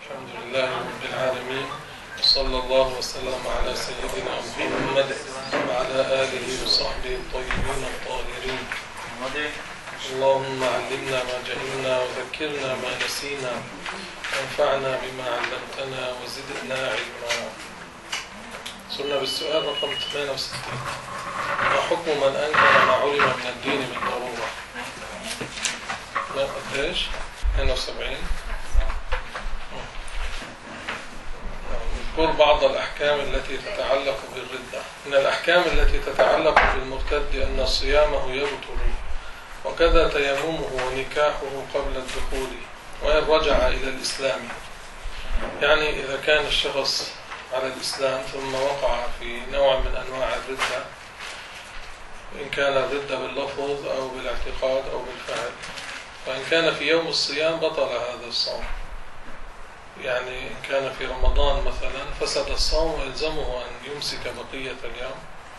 الحمد لله رب العالمين، وصلى الله وسلم على سيدنا محمد وعلى آله وصحبه الطيبين الطاهرين. اللهم علمنا ما جهلنا وذكرنا ما نسينا وانفعنا بما علمتنا وزدنا علما. صرنا بالسؤال رقم 68: ما حكم من أنكر ما علم من الدين بالضرورة؟ لا قديش؟ 72. نذكر بعض الأحكام التي تتعلق بالردة. من الأحكام التي تتعلق بالمرتد أن صيامه يبطل، وكذا تيممه ونكاحه قبل الدخول وإن رجع إلى الإسلام. يعني إذا كان الشخص على الإسلام ثم وقع في نوع من أنواع الردة، إن كان الردة باللفظ أو بالاعتقاد أو بالفعل، فإن كان في يوم الصيام بطل هذا الصوم. يعني إن كان في رمضان مثلا فسد الصوم ويلزمه أن يمسك بقية اليوم،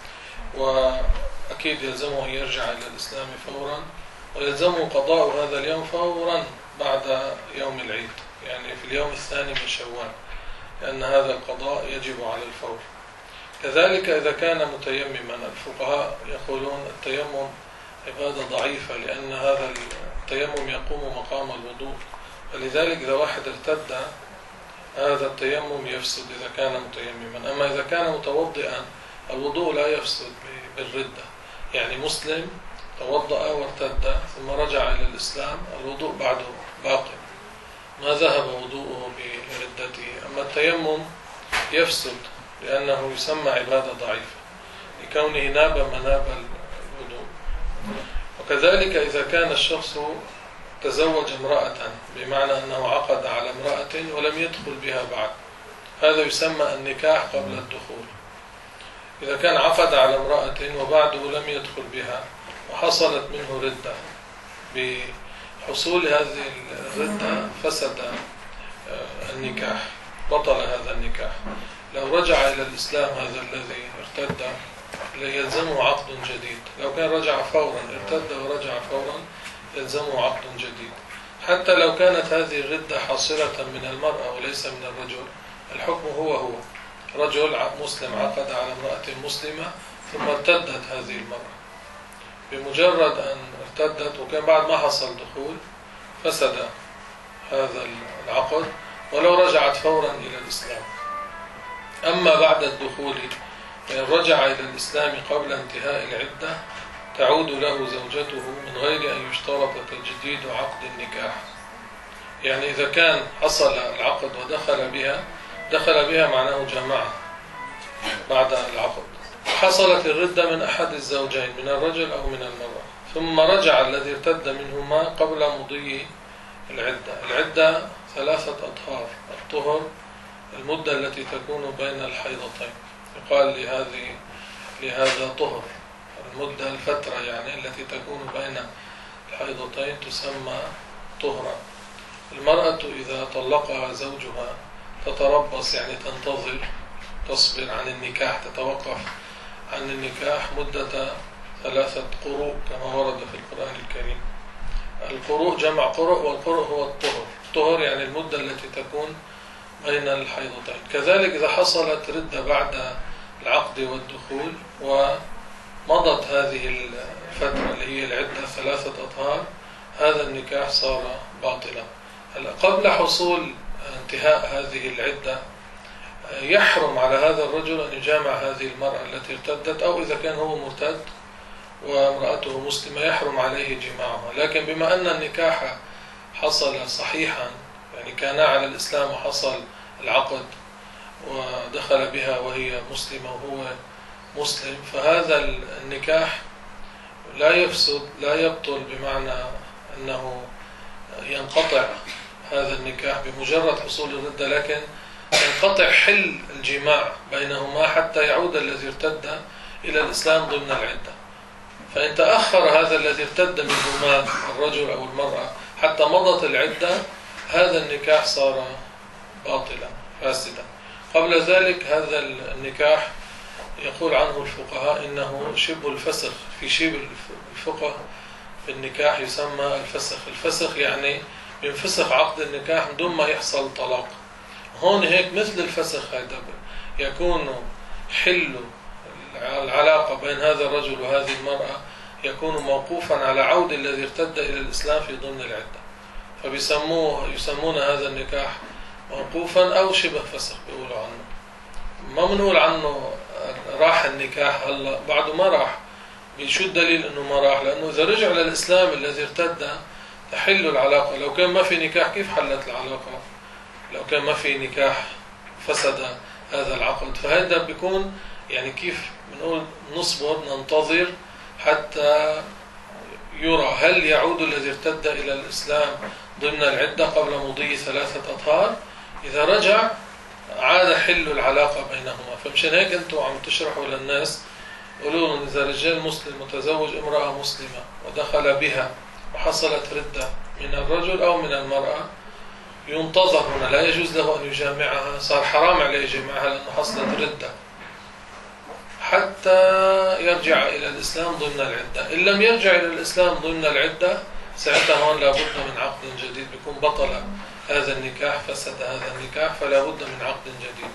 وأكيد يلزمه أن يرجع إلى الإسلام فورا، ويلزمه قضاء هذا اليوم فورا بعد يوم العيد، يعني في اليوم الثاني من شوال، لأن هذا القضاء يجب على الفور. كذلك إذا كان متيمما، الفقهاء يقولون التيمم عبادة ضعيفة، لأن هذا التيمم يقوم مقام الوضوء، فلذلك إذا واحد ارتد هذا التيمم يفسد إذا كان متيمما. أما إذا كان متوضئا الوضوء لا يفسد بالردة، يعني مسلم توضأ وارتد ثم رجع إلى الإسلام، الوضوء بعده باق، ما ذهب وضوءه بردته. أما التيمم يفسد لأنه يسمى عبادة ضعيفة لكونه ناب مناب الوضوء. وكذلك إذا كان الشخص تزوج امرأة، بمعنى أنه عقد على امرأة ولم يدخل بها بعد، هذا يسمى النكاح قبل الدخول. إذا كان عقد على امرأة وبعده لم يدخل بها وحصلت منه ردة، بحصول هذه الردة فسد النكاح، بطل هذا النكاح. لو رجع إلى الإسلام هذا الذي ارتد يلزمه عقد جديد. لو كان رجع فورا، ارتد ورجع فورا، يلزمه عقد جديد. حتى لو كانت هذه الردة حاصلة من المرأة وليس من الرجل، الحكم هو رجل مسلم عقد على امرأة مسلمة ثم ارتدت هذه المرأة، بمجرد أن ارتدت وكان بعد ما حصل دخول فسد هذا العقد ولو رجعت فورا إلى الإسلام. أما بعد الدخول فإن رجع إلى الإسلام قبل انتهاء العدة تعود له زوجته من غير أن يشترط تجديد عقد النكاح. يعني إذا كان حصل العقد ودخل بها معناه جماعة بعد العقد، حصلت الردة من أحد الزوجين، من الرجل أو من المرأة، ثم رجع الذي ارتد منهما قبل مضي العدة. العدة 3 أطهار، الطهر المدة التي تكون بين الحيضتين، يقال لهذا طهر، المدة الفترة يعني التي تكون بين الحيضتين تسمى طهرا. المرأة إذا طلقها زوجها تتربص، يعني تنتظر، تصبر عن النكاح، تتوقف عن النكاح مدة 3 قروء كما ورد في القرآن الكريم. القروء جمع قرء، والقرء هو الطهر. الطهر يعني المدة التي تكون بين الحيضتين. كذلك إذا حصلت ردة بعد العقد والدخول ومضت هذه الفترة اللي هي العدة 3 أطهار، هذا النكاح صار باطلا. قبل حصول انتهاء هذه العدة يحرم على هذا الرجل أن يجامع هذه المرأة التي ارتدت، أو إذا كان هو مرتد وامرأته مسلمة يحرم عليه جماعها. لكن بما أن النكاح حصل صحيحا، يعني كان على الإسلام وحصل العقد ودخل بها وهي مسلمة وهو مسلم، فهذا النكاح لا يفسد، لا يبطل، بمعنى أنه ينقطع هذا النكاح بمجرد حصول الردة، لكن ينقطع حل الجماع بينهما حتى يعود الذي ارتد إلى الإسلام ضمن العدة. فإن تأخر هذا الذي ارتد منهما الرجل أو المرأة حتى مضت العدة، هذا النكاح صار باطلا فاسدا. قبل ذلك هذا النكاح يقول عنه الفقهاء إنه شبه الفسخ. في شبه الفقه في النكاح يسمى الفسخ. الفسخ يعني ينفسخ عقد النكاح بدون ما يحصل طلاق، هون هيك مثل الفسخ هيدا يكون حل العلاقة بين هذا الرجل وهذه المرأة يكون موقوفا على عود الذي ارتد إلى الإسلام في ضمن العدة، يسمون هذا النكاح موقوفا أو شبه فسخ بيقولوا عنه. ما بنقول عنه راح النكاح هلا، بعده ما راح. شو الدليل انه ما راح؟ لانه اذا رجع للاسلام الذي ارتد تحل العلاقه. لو كان ما في نكاح كيف حلت العلاقه؟ لو كان ما في نكاح فسد هذا العقد. فهذا بيكون يعني كيف بنقول نصبر ننتظر حتى يرى هل يعود الذي ارتد الى الاسلام ضمن العده قبل مضي 3 أطهار. اذا رجع عاد حل العلاقه بينهما. فمشان هيك انتم عم تشرحوا للناس، قولوا لهم إذا رجال مسلم متزوج امرأة مسلمة ودخل بها وحصلت ردة من الرجل أو من المرأة، ينتظر هنا، لا يجوز له أن يجامعها، صار حرام عليه يجامعها لأنه حصلت ردة حتى يرجع إلى الإسلام ضمن العدة. إن لم يرجع إلى الإسلام ضمن العدة ساعتها هون لابد من عقد جديد، بيكون بطل هذا النكاح، فسد هذا النكاح، فلا بد من عقد جديد.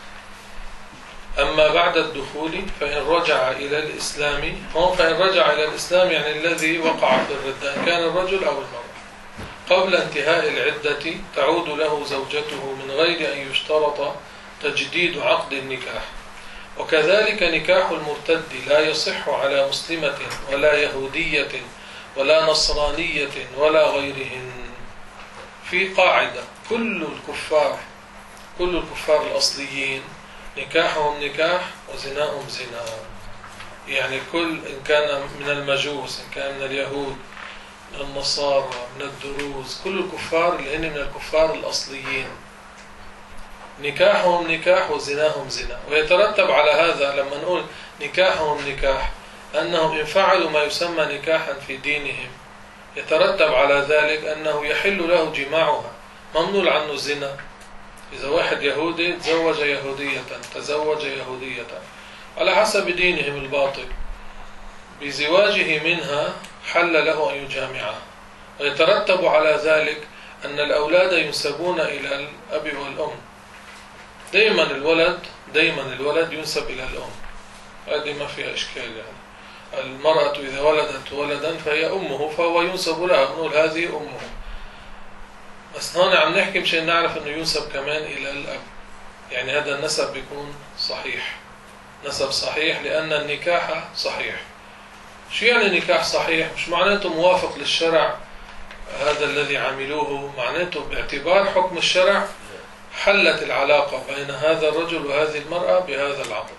أما بعد الدخول فإن رجع إلى الإسلام، هون فإن رجع إلى الإسلام يعني الذي وقع في الردة إن كان الرجل أو المرأة، قبل انتهاء العدة تعود له زوجته من غير أن يشترط تجديد عقد النكاح. وكذلك نكاح المرتد لا يصح على مسلمة ولا يهودية ولا نصرانية ولا غيرهن. في قاعدة: كل الكفار الأصليين نكاحهم نكاح وزناهم زنا. يعني كل إن كان من المجوس، إن كان من اليهود، من النصارى، من الدروز، كل الكفار اللي هن من الكفار الأصليين نكاحهم نكاح وزناهم زنا. ويترتب على هذا لما نقول نكاحهم نكاح أنهم إن فعلوا ما يسمى نكاحا في دينهم يترتب على ذلك أنه يحل له جماعها، ممنوع عنه الزنا. إذا واحد يهودي تزوج يهودية على حسب دينهم الباطل، بزواجه منها حل له أن يجامعها. ويترتب على ذلك أن الأولاد ينسبون إلى الأب والأم. دائما الولد ينسب إلى الأم، هذه ما فيها إشكال. يعني المرأة إذا ولدت ولدا فهي أمه، فهو ينسب لها، نقول هذه أمه. بس هون عم نحكي مشان نعرف انه ينسب كمان الى الاب، يعني هذا النسب بيكون صحيح، نسب صحيح لان النكاح صحيح. شو يعني نكاح صحيح؟ مش معناته موافق للشرع هذا الذي عملوه، معناته باعتبار حكم الشرع حلت العلاقة بين هذا الرجل وهذه المرأة بهذا العقد.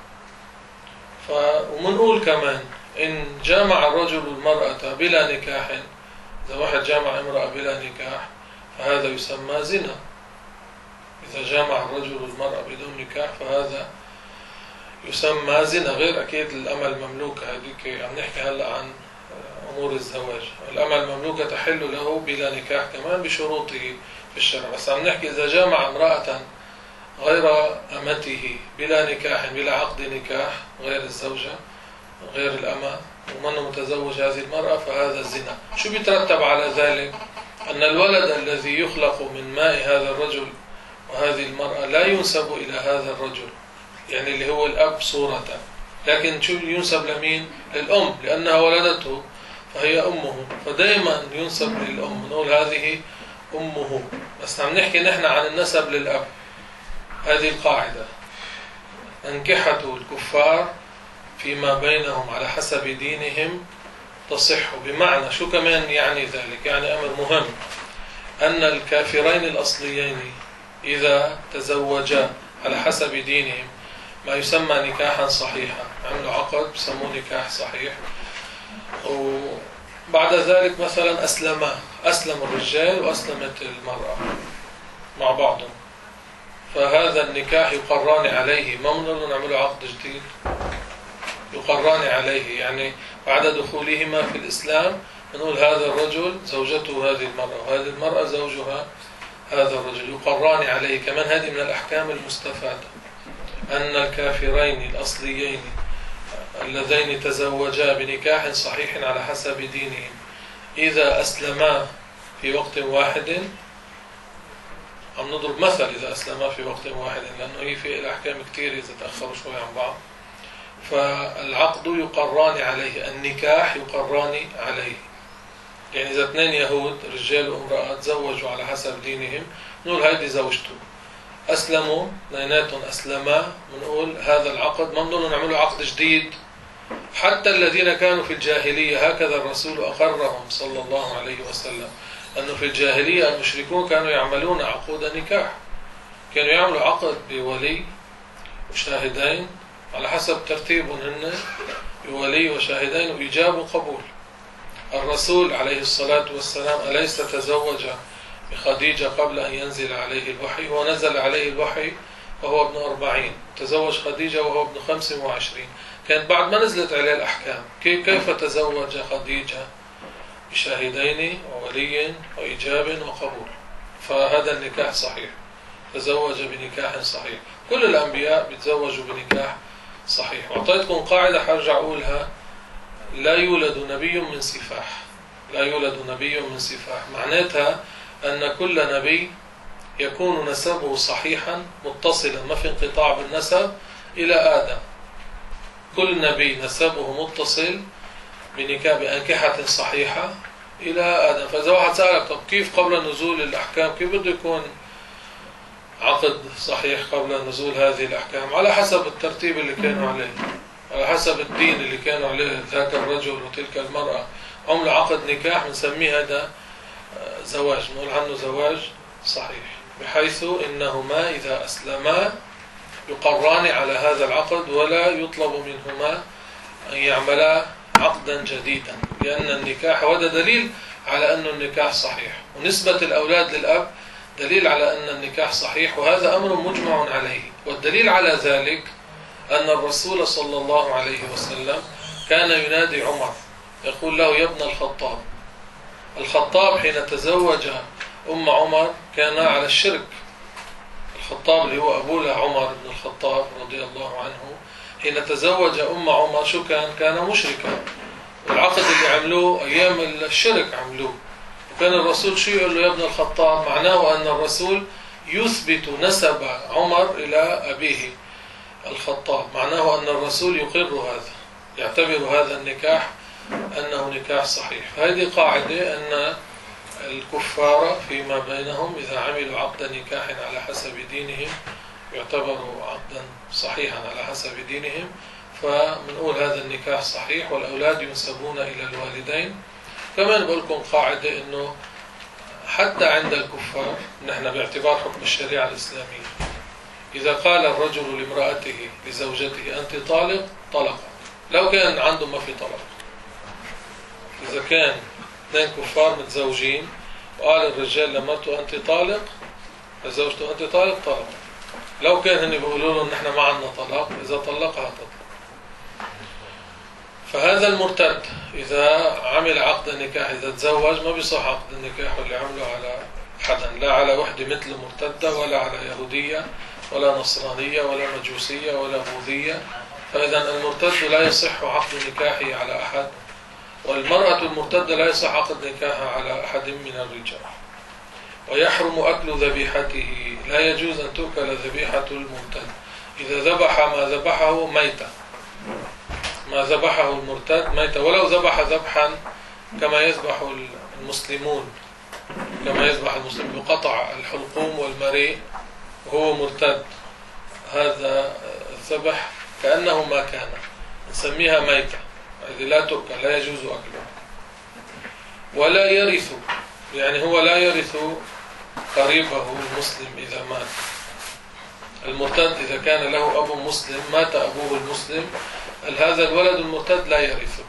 ومنقول كمان إن جامع الرجل المرأة بلا نكاح، إذا واحد جامع امرأة بلا نكاح فهذا يسمى زنا. إذا جامع الرجل المرأة بدون نكاح فهذا يسمى زنا، غير أكيد الأمة المملوكة. هذيك عم نحكي هلأ عن أمور الزواج. الأمة المملوكة تحل له بلا نكاح كمان بشروطه في الشرع. بس عم نحكي إذا جامع امرأة غير أمته بلا نكاح، بلا عقد نكاح، غير الزوجة غير الأمة، ومنه متزوج هذه المرأة، فهذا الزنا. شو بيترتب على ذلك؟ أن الولد الذي يخلق من ماء هذا الرجل وهذه المرأة لا ينسب إلى هذا الرجل، يعني اللي هو الأب صورة، لكن شو ينسب لمين؟ للأم، لأنها ولدته فهي أمه، فدائما ينسب للأم، نقول هذه أمه. بس عم نحكي نحن عن النسب للأب. هذه القاعدة: أنكحة الكفار فيما بينهم على حسب دينهم تصح. بمعنى شو كمان يعني ذلك؟ يعني أمر مهم، أن الكافرين الأصليين إذا تزوجا على حسب دينهم ما يسمى نكاحا صحيحا، عملوا عقد بسموه نكاح صحيح، وبعد ذلك مثلا أسلم الرجال وأسلمت المرأة مع بعضهم، فهذا النكاح يقران عليه، ما بنقول نعملوا عقد جديد، يقران عليه. يعني بعد دخولهما في الإسلام نقول هذا الرجل زوجته هذه المرأة، وهذه المرأة زوجها هذا الرجل، يقران عليه. كمان هذه من الأحكام المستفادة، أن الكافرين الأصليين اللذين تزوجا بنكاح صحيح على حسب دينهم إذا أسلما في وقت واحد عم نضرب مثل إذا أسلما في وقت واحد، لأنه هي في الأحكام كتير إذا تأخروا شوي عن بعض. فالعقد يقران عليه، النكاح يقران عليه. يعني إذا اثنين يهود رجال وامرأة تزوجوا على حسب دينهم، نقول هيدي زوجته. أسلموا، اثنيناتهم أسلما، بنقول هذا العقد ما بدنا نعمله عقد جديد. حتى الذين كانوا في الجاهلية هكذا الرسول أقرهم صلى الله عليه وسلم، أنه في الجاهلية المشركون كانوا يعملون عقود نكاح، كانوا يعملوا عقد بولي وشاهدين على حسب ترتيبهم هن، بولي وشاهدين وإيجاب وقبول. الرسول عليه الصلاة والسلام أليس تزوج بخديجة قبل أن ينزل عليه الوحي؟ ونزل عليه الوحي وهو ابن 40، تزوج خديجة وهو ابن 25، كانت بعد ما نزلت عليه الأحكام. كيف تزوج خديجة؟ بشاهدين وولي وإيجاب وقبول. فهذا النكاح صحيح، تزوج بنكاح صحيح. كل الأنبياء بيتزوجوا بنكاح صحيح. وأعطيتكم قاعدة حرجع أقولها: لا يولد نبي من سفاح، لا يولد نبي من سفاح. معناتها أن كل نبي يكون نسبه صحيحا متصلا، ما في انقطاع بالنسب إلى آدم. كل نبي نسبه متصل بأنكحة صحيحة إلى آدم. فإذا واحد سألك طب كيف قبل نزول الأحكام، كيف بده يكون عقد صحيح قبل نزول هذه الأحكام؟ على حسب الترتيب اللي كانوا عليه، على حسب الدين اللي كانوا عليه ذاك الرجل وتلك المرأة. عملوا عقد نكاح، بنسميه هذا زواج، نقول عنه زواج صحيح، بحيث إنهما إذا أسلما يقران على هذا العقد، ولا يطلب منهما أن يعملا عقدا جديدا، لأن النكاح وهذا دليل على أن النكاح صحيح. ونسبة الأولاد للأب دليل على أن النكاح صحيح، وهذا أمر مجمع عليه. والدليل على ذلك أن الرسول صلى الله عليه وسلم كان ينادي عمر، يقول له: يا ابن الخطاب. الخطاب حين تزوج أم عمر كان على الشرك. الخطاب اللي هو أبوه عمر بن الخطاب رضي الله عنه، حين تزوج أم عمر شو كان مشركا. العقد اللي عملوه أيام الشرك عملوه. وكان الرسول شو يقول له: يا ابن الخطاب، معناه أن الرسول يثبت نسب عمر إلى أبيه الخطاب، معناه أن الرسول يقر هذا، يعتبر هذا النكاح أنه نكاح صحيح. فهذه قاعدة أن الكفار فيما بينهم إذا عملوا عقد نكاح على حسب دينهم يعتبروا عقدا صحيحا على حسب دينهم، فمنقول هذا النكاح صحيح، والأولاد ينسبون إلى الوالدين. كمان بقول لكم قاعدة أنه حتى عند الكفار نحن باعتبار حكم الشريعة الإسلامية، إذا قال الرجل لامرأته لزوجته أنت طالق، طلق، لو كان عنده ما في طلق. إذا كان اثنين كفار متزوجين وقال الرجال لمرته أنت طالق، لزوجته أنت طالق، طلق. لو كان هن بيقولوا له نحن ما عندنا طلاق، إذا طلقها تطلق. فهذا المرتد إذا عمل عقد النكاح، إذا تزوج، ما بيصح عقد النكاح اللي عمله على حدا، لا على وحدة مثل مرتدة، ولا على يهودية، ولا نصرانية، ولا مجوسية، ولا بوذية. فإذا المرتد لا يصح عقد نكاحه على أحد، والمرأة المرتدة لا يصح عقد نكاحها على أحد من الرجال. ويحرم أكل ذبيحته، لا يجوز أن تؤكل ذبيحة المرتد. إذا ذبح ما ذبحه ميتة، ما ذبحه المرتد ميتة، ولو ذبح ذبحا كما يذبح المسلمون، كما يذبح المسلم بقطع الحلقوم والمريء وهو مرتد، هذا الذبح كأنه ما كان، نسميها ميتة، هذه لا تؤكل، لا يجوز أكلها. ولا يرث، يعني هو لا يرث قريبه المسلم إذا مات. المرتد إذا كان له أب مسلم، مات أبوه المسلم، هذا الولد المرتد لا يرثه.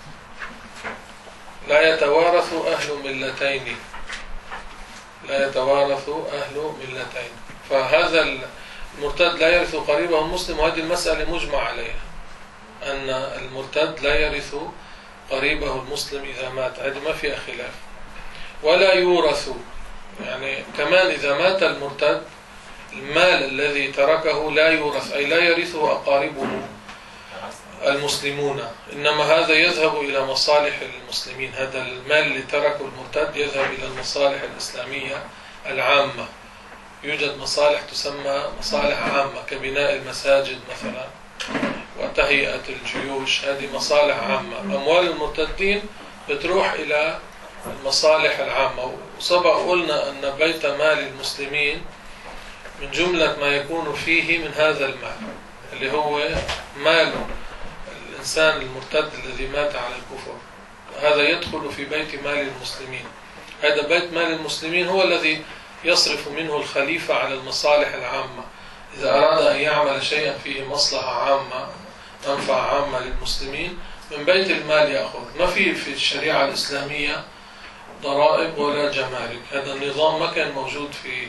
لا يتوارث أهل ملتين، لا يتوارث أهل ملتين. فهذا المرتد لا يرث قريبه المسلم، وهذه المسألة مجمع عليها، أن المرتد لا يرث قريبه المسلم إذا مات، هذه ما فيها خلاف. ولا يورث، يعني كمان إذا مات المرتد المال الذي تركه لا يورث، أي لا يرثه أقاربه المسلمون، إنما هذا يذهب إلى مصالح المسلمين. هذا المال اللي تركه المرتد يذهب إلى المصالح الإسلامية العامة، يوجد مصالح تسمى مصالح عامة كبناء المساجد مثلا وتهيئة الجيوش، هذه مصالح عامة. أموال المرتدين بتروح إلى المصالح العامة. وسبق قلنا أن بيت مال المسلمين من جملة ما يكون فيه من هذا المال اللي هو مال الإنسان المرتد الذي مات على الكفر، هذا يدخل في بيت مال المسلمين. هذا بيت مال المسلمين هو الذي يصرف منه الخليفة على المصالح العامة. إذا أراد أن يعمل شيئا فيه مصلحة عامة منفعة عامة للمسلمين من بيت المال يأخذ. ما في الشريعة الإسلامية ضرائب ولا جمارك، هذا النظام ما كان موجود في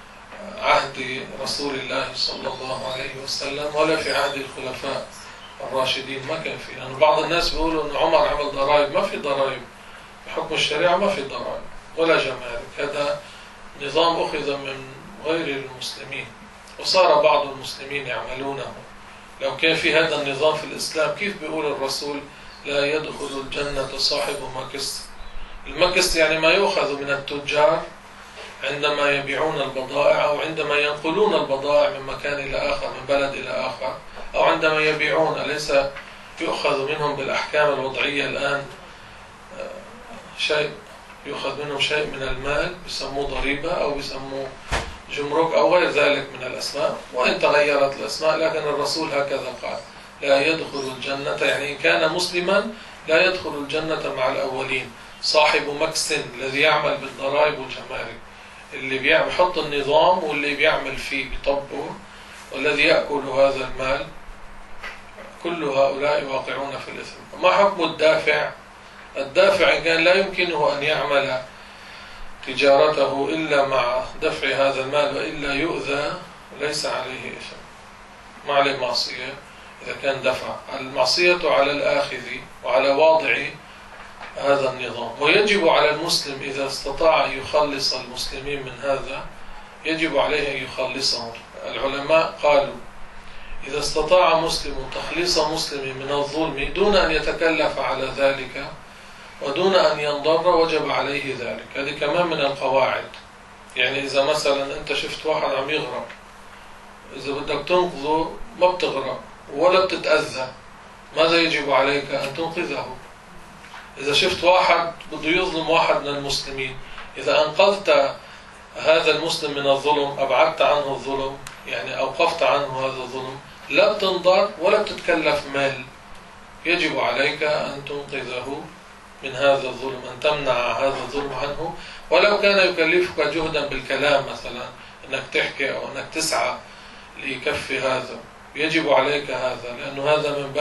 عهد رسول الله صلى الله عليه وسلم ولا في عهد الخلفاء الراشدين، ما كان فيه. لأن بعض الناس بيقولوا أن عمر عمل ضرائب، ما في ضرائب بحكم الشريعة، ما في ضرائب ولا جمارك، هذا نظام أخذ من غير المسلمين وصار بعض المسلمين يعملونه. لو كان في هذا النظام في الإسلام كيف بيقول الرسول لا يدخل الجنة صاحب مكس؟ المكس يعني ما يؤخذ من التجار عندما يبيعون البضائع أو عندما ينقلون البضائع من مكان إلى آخر، من بلد إلى آخر، أو عندما يبيعون، أليس يؤخذ منهم بالأحكام الوضعية الآن شيء، يؤخذ منهم شيء من المال بيسموه ضريبة أو بيسموه جمرك أو غير ذلك من الأسماء، وإن تغيرت الأسماء لكن الرسول هكذا قال لا يدخل الجنة، يعني إن كان مسلما لا يدخل الجنة مع الأولين. صاحب مكس الذي يعمل بالضرائب والجمارك، اللي بيحط النظام واللي بيعمل فيه بيطبقه والذي يأكل هذا المال، كل هؤلاء واقعون في الإثم. ما حكم الدافع؟ الدافع إن كان لا يمكنه أن يعمل تجارته إلا مع دفع هذا المال وإلا يؤذى ليس عليه إثم، ما عليه معصية إذا كان دفع. المعصية على الآخذ وعلى واضع هذا النظام. ويجب على المسلم إذا استطاع أن يخلص المسلمين من هذا يجب عليه أن يخلصهم. العلماء قالوا إذا استطاع مسلم تخليص مسلم من الظلم دون أن يتكلف على ذلك ودون أن ينضر وجب عليه ذلك. هذه كمان من القواعد. يعني إذا مثلا أنت شفت واحد عم يغرق، إذا بدك تنقذه ما بتغرق ولا بتتأذى، ماذا يجب عليك؟ أن تنقذه. إذا شفت واحد بده يظلم واحد من المسلمين، إذا أنقذت هذا المسلم من الظلم، أبعدت عنه الظلم، يعني أوقفت عنه هذا الظلم، لا بتنضر ولا بتتكلف مال، يجب عليك أن تنقذه من هذا الظلم، أن تمنع هذا الظلم عنه، ولو كان يكلفك جهدا بالكلام مثلا أنك تحكي أو أنك تسعى ليكفي هذا، يجب عليك هذا، لأنه هذا من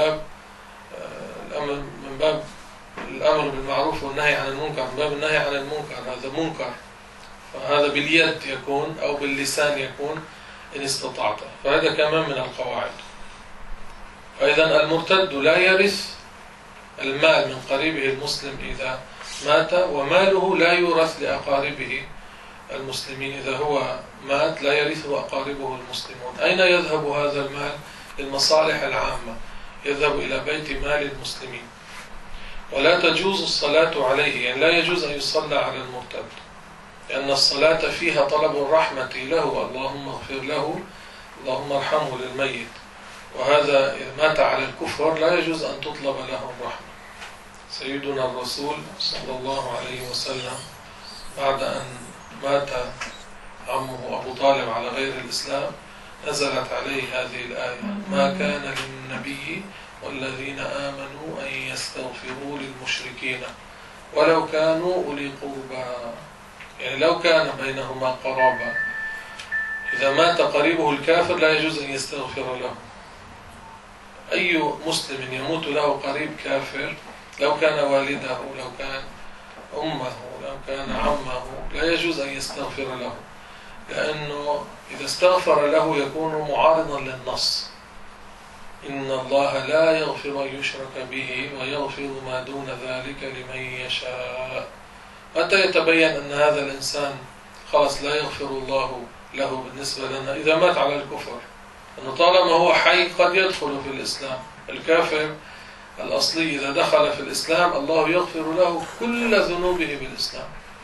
باب الأمر بالمعروف والنهي عن المنكر، من باب النهي عن المنكر، هذا منكر، فهذا باليد يكون أو باللسان يكون إن استطعت، فهذا كمان من القواعد. فإذا المرتد لا يرث المال من قريبه المسلم إذا مات، وماله لا يورث لأقاربه المسلمين. إذا هو مات لا يرثه أقاربه المسلمون. أين يذهب هذا المال؟ للمصالح العامة، يذهب إلى بيت مال المسلمين. ولا تجوز الصلاة عليه، يعني لا يجوز أن يصلى على المرتد، لأن الصلاة فيها طلب الرحمة له، اللهم اغفر له، اللهم ارحمه للميت، وهذا إذا مات على الكفر لا يجوز أن تطلب له الرحمة. سيدنا الرسول صلى الله عليه وسلم بعد أن مات عمه أبو طالب على غير الإسلام نزلت عليه هذه الآية: ما كان للنبي والذين آمنوا أن يستغفروا للمشركين ولو كانوا أولي قربى، يعني لو كان بينهما قرابة، إذا مات قريبه الكافر لا يجوز أن يستغفر له. أي مسلم يموت له قريب كافر، لو كان والده، لو كان أمه، لو كان عمه، لا يجوز أن يستغفر له، لأنه إذا استغفر له يكون معارضا للنص: إن الله لا يغفر أن يشرك به ويغفر ما دون ذلك لمن يشاء. متى يتبين أن هذا الإنسان خلاص لا يغفر الله له بالنسبة لنا؟ إذا مات على الكفر، أنه طالما هو حي قد يدخل في الإسلام. الكافر الأصلي إذا دخل في الإسلام الله يغفر له كل ذنوبه بالإسلام،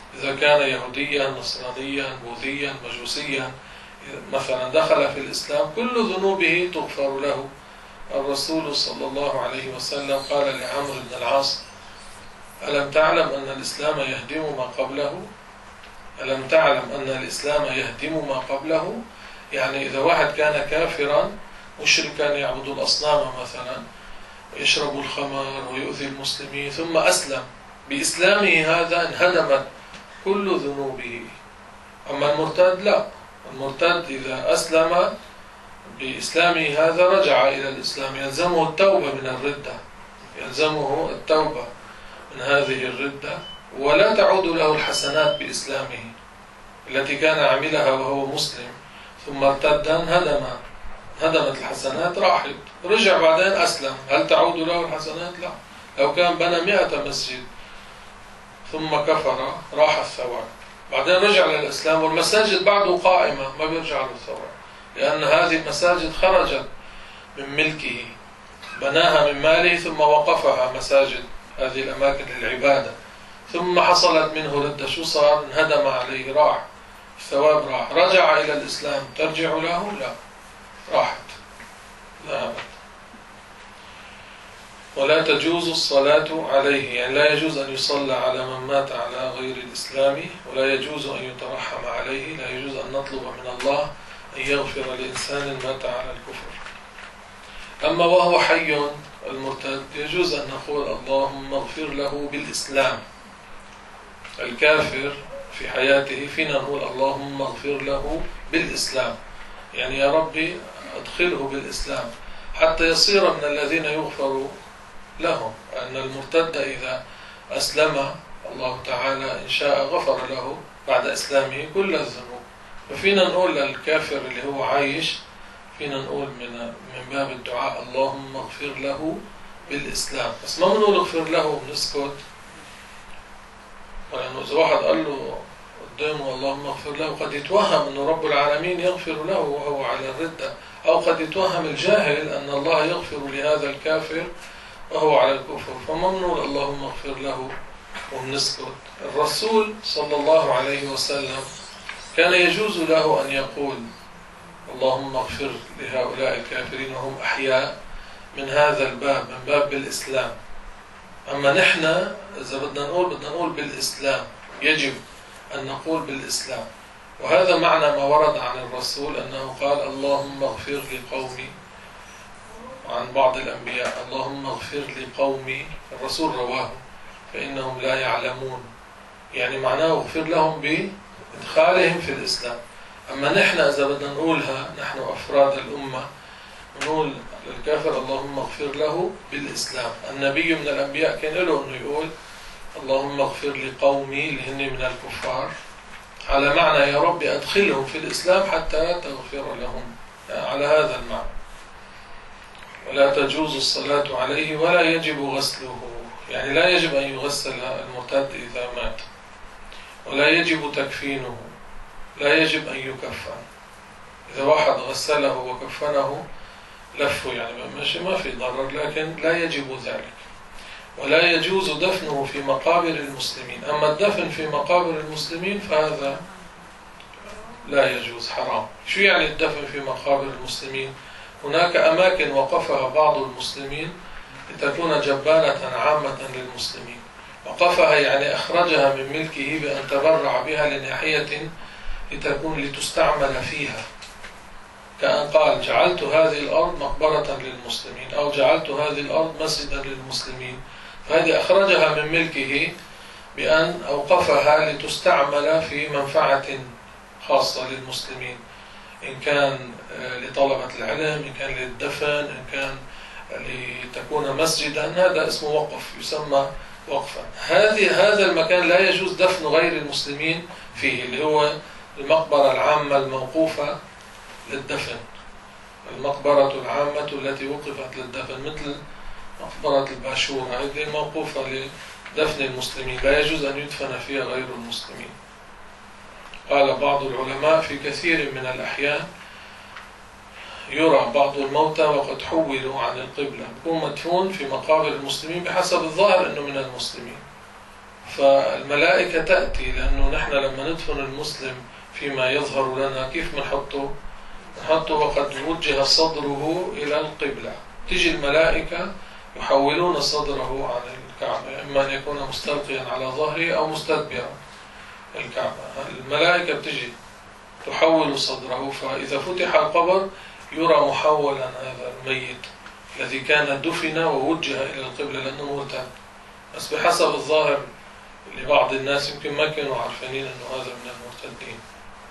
إذا كان يهوديا نصرانيا بوذيا مجوسيا مثلا دخل في الإسلام كل ذنوبه تغفر له. الرسول صلى الله عليه وسلم قال لعمرو بن العاص: ألم تعلم أن الإسلام يهدم ما قبله؟ ألم تعلم أن الإسلام يهدم ما قبله؟ يعني إذا واحد كان كافرا مشركا يعبد الأصنام مثلا ويشرب الخمر ويؤذي المسلمين ثم أسلم، بإسلامه هذا انهدمت كل ذنوبه. أما المرتد لا، المرتد إذا أسلم بإسلامه هذا رجع إلى الإسلام، يلزمه التوبة من الردة، يلزمه التوبة من هذه الردة، ولا تعود له الحسنات بإسلامه التي كان عملها وهو مسلم ثم ارتد هدمت الحسنات راحت، رجع بعدين أسلم، هل تعود له الحسنات؟ لا. لو كان بنى 100 مسجد ثم كفر راح الثواب، بعدين رجع للإسلام والمساجد بعده قائمة ما بيرجع له الثواب، لأن هذه المساجد خرجت من ملكه، بناها من ماله ثم وقفها مساجد، هذه الأماكن للعبادة، ثم حصلت منه ردة، شو صار؟ انهدم عليه، راح الثواب، راح رجع إلى الإسلام، ترجع له؟ لا، راحت، لا أبدا. ولا تجوز الصلاة عليه، يعني لا يجوز أن يصلى على من مات على غير الإسلام، ولا يجوز أن يترحم عليه، لا يجوز أن نطلب من الله أن يغفر لإنسان مات على الكفر. أما وهو حي المرتد يجوز أن نقول اللهم اغفر له بالإسلام. الكافر في حياته فينا نقول اللهم اغفر له بالإسلام، يعني يا ربي أدخله بالإسلام حتى يصير من الذين يغفر لهم، أن المرتد إذا أسلم الله تعالى إن شاء غفر له بعد إسلامه كل الذنوب. ففينا نقول للكافر اللي هو عايش، فينا نقول من باب الدعاء اللهم اغفر له بالإسلام، بس ما بنقول اغفر له بنسكت، لأنه إذا واحد قال له قدامه اللهم اغفر له قد يتوهم أن رب العالمين يغفر له وهو على الردة، أو قد يتوهم الجاهل أن الله يغفر لهذا الكافر وهو على الكفر، فما بنقول اللهم اغفر له وبنسكت. الرسول صلى الله عليه وسلم كان يجوز له أن يقول اللهم اغفر لهؤلاء الكافرين وهم أحياء من هذا الباب، من باب الإسلام. أما نحن إذا بدنا نقول بالإسلام، يجب أن نقول بالإسلام، وهذا معنى ما ورد عن الرسول أنه قال اللهم اغفر لقومي، عن بعض الأنبياء اللهم اغفر لقومي، الرسول رواه فإنهم لا يعلمون، يعني معناه اغفر لهم بإدخالهم في الإسلام. أما نحن إذا بدنا نقولها نحن أفراد الأمة نقول للكافر اللهم اغفر له بالإسلام. النبي من الأنبياء كان له أنه يقول اللهم اغفر لقومي اللي هن من الكفار، على معنى يا رب أدخلهم في الإسلام حتى تغفر لهم، على هذا المعنى. ولا تجوز الصلاة عليه ولا يجب غسله، يعني لا يجب أن يغسل المرتد إذا مات، ولا يجب تكفينه، لا يجب أن يكفن. إذا واحد غسله وكفنه لفه يعني ماشي ما في ضرر، لكن لا يجب ذلك. ولا يجوز دفنه في مقابر المسلمين، أما الدفن في مقابر المسلمين فهذا لا يجوز، حرام. شو يعني الدفن في مقابر المسلمين؟ هناك أماكن وقفها بعض المسلمين لتكون جبالة عامة للمسلمين، وقفها يعني أخرجها من ملكه بأن تبرع بها لناحية لتستعمل فيها، كأن قال جعلت هذه الأرض مقبرة للمسلمين، أو جعلت هذه الأرض مسجدا للمسلمين، فهذه أخرجها من ملكه بأن أوقفها لتستعمل في منفعة خاصة للمسلمين، إن كان لطلبة العلم، إن كان للدفن، إن كان لتكون مسجدا، هذا اسمه وقف، يسمى وقفا. هذا المكان لا يجوز دفن غير المسلمين فيه، اللي هو المقبرة العامة الموقوفة للدفن، المقبرة العامة التي وقفت للدفن، مثل مقبرة الباشور، هذه موقوفة لدفن المسلمين، لا يجوز أن يدفن فيها غير المسلمين. قال بعض العلماء في كثير من الأحيان يرى بعض الموتى وقد حولوا عن القبلة، يكون مدفون في مقابر المسلمين بحسب الظاهر أنه من المسلمين، فالملائكة تأتي، لأنه نحن لما ندفن المسلم فيما يظهر لنا كيف بنحطه؟ بنحطه وقد وجه صدره إلى القبلة، تجي الملائكة يحولون صدره عن الكعبة، إما أن يكون مستلقيا على ظهره أو مستدبرا الكعبة. الملائكة بتجي تحول صدره، فإذا فتح القبر يرى محولا هذا الميت الذي كان دفن ووجه إلى القبلة لأنه مرتد. بس بحسب الظاهر لبعض الناس يمكن ما كانوا عارفين أنه هذا من المرتدين.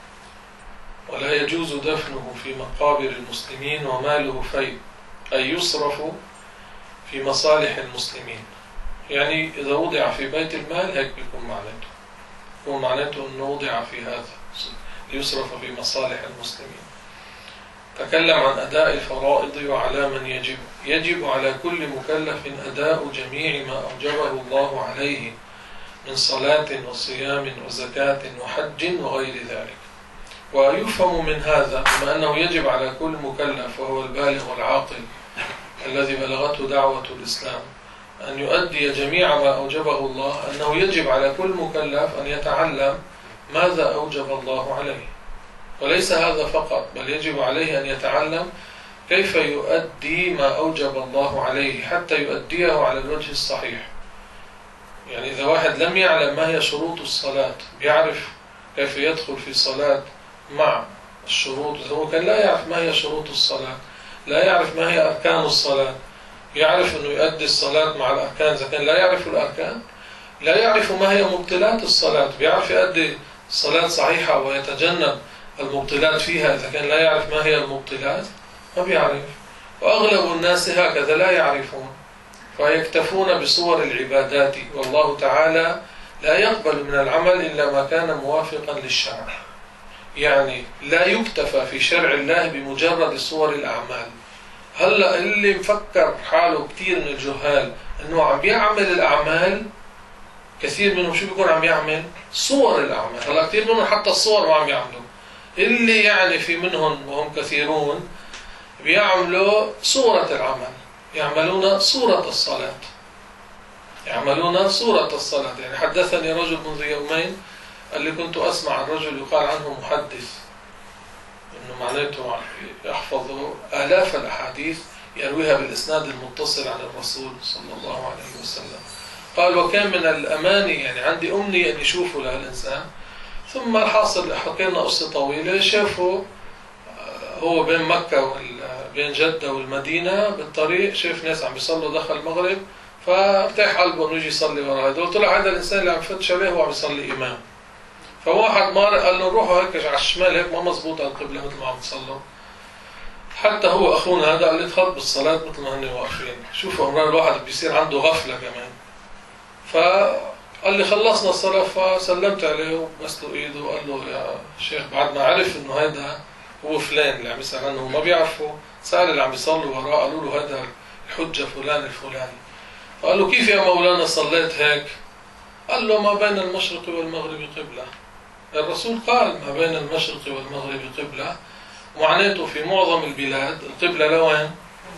ولا يجوز دفنه في مقابر المسلمين وماله فيء، أي يصرف في مصالح المسلمين. يعني إذا وضع في بيت المال هيك بيكون معناته، يكون معناته أنه وضع في هذا ليصرف في مصالح المسلمين. تكلم عن أداء الفرائض وعلى من يجب على كل مكلف أداء جميع ما أوجبه الله عليه من صلاة وصيام وزكاة وحج وغير ذلك. ويفهم من هذا بما أنه يجب على كل مكلف وهو البالغ والعاقل الذي بلغته دعوة الإسلام أن يؤدي جميع ما أوجبه الله، أنه يجب على كل مكلف أن يتعلم ماذا أوجب الله عليه. وليس هذا فقط، بل يجب عليه أن يتعلم كيف يؤدي ما أوجب الله عليه حتى يؤديه على الوجه الصحيح. يعني إذا واحد لم يعلم ما هي شروط الصلاة، بيعرف كيف يدخل في صلاة مع الشروط. إذا هو كان لا يعرف ما هي شروط الصلاة، لا يعرف ما هي أركان الصلاة، يعرف أنه يؤدي الصلاة مع الأركان. إذا كان لا يعرف الأركان، لا يعرف ما هي مبطلات الصلاة، بيعرف يؤدي الصلاة صحيحة ويتجنب المبطلات فيها. إذا كان لا يعرف ما هي المبطلات ما بيعرف. وأغلب الناس هكذا لا يعرفون، فيكتفون بصور العبادات، والله تعالى لا يقبل من العمل إلا ما كان موافقا للشرع. يعني لا يكتفى في شرع الله بمجرد صور الأعمال. هلأ اللي مفكر حاله كتير من الجهال أنه عم يعمل الأعمال، كثير منهم شو بيكون عم يعمل؟ صور الأعمال. هلأ كتير منهم حتى الصور ما عم يعملوا. اللي يعني في منهم وهم كثيرون بيعملوا صورة العمل، يعملون صورة الصلاة، يعملون صورة الصلاة. يعني حدثني رجل منذ يومين قال لي كنت أسمع عن رجل يقال عنه محدث، إنه معناته يحفظ آلاف الأحاديث يرويها بالإسناد المتصل عن الرسول صلى الله عليه وسلم. قال وكان من الأماني، يعني عندي أمنية أن يشوفوا لهالإنسان. ثم الحاصل حكينا قصة طويلة، شافوا هو بين مكة بين جدة والمدينة بالطريق، شاف ناس عم بيصلوا دخل المغرب، فارتاح قلبه انه يجي يصلي ورا هذا. قلت له هذا الانسان اللي عم فتش عليه هو عم يصلي امام. فواحد مارق قال له روحوا هيك على الشمال، هيك ما مزبوط القبلة مثل ما عم تصلوا. حتى هو اخونا هذا قال لي تخط بالصلاة مثل ما هن واقفين. شوفوا امرار الواحد بيصير عنده غفلة كمان. فقال لي خلصنا الصلاة، فسلمت عليه وبس له ايده وقال له يا شيخ، بعد ما عرف انه هذا هو فلان اللي عم يسأل عنه، ما بيعرفوا، سأل اللي عم يصلوا وراه قالوا له هذا الحجة فلان الفلاني. فقال له كيف يا مولانا صليت هيك؟ قال له ما بين المشرق والمغرب قبلة. الرسول قال ما بين المشرق والمغرب قبلة، ومعناته في معظم البلاد القبلة لوين؟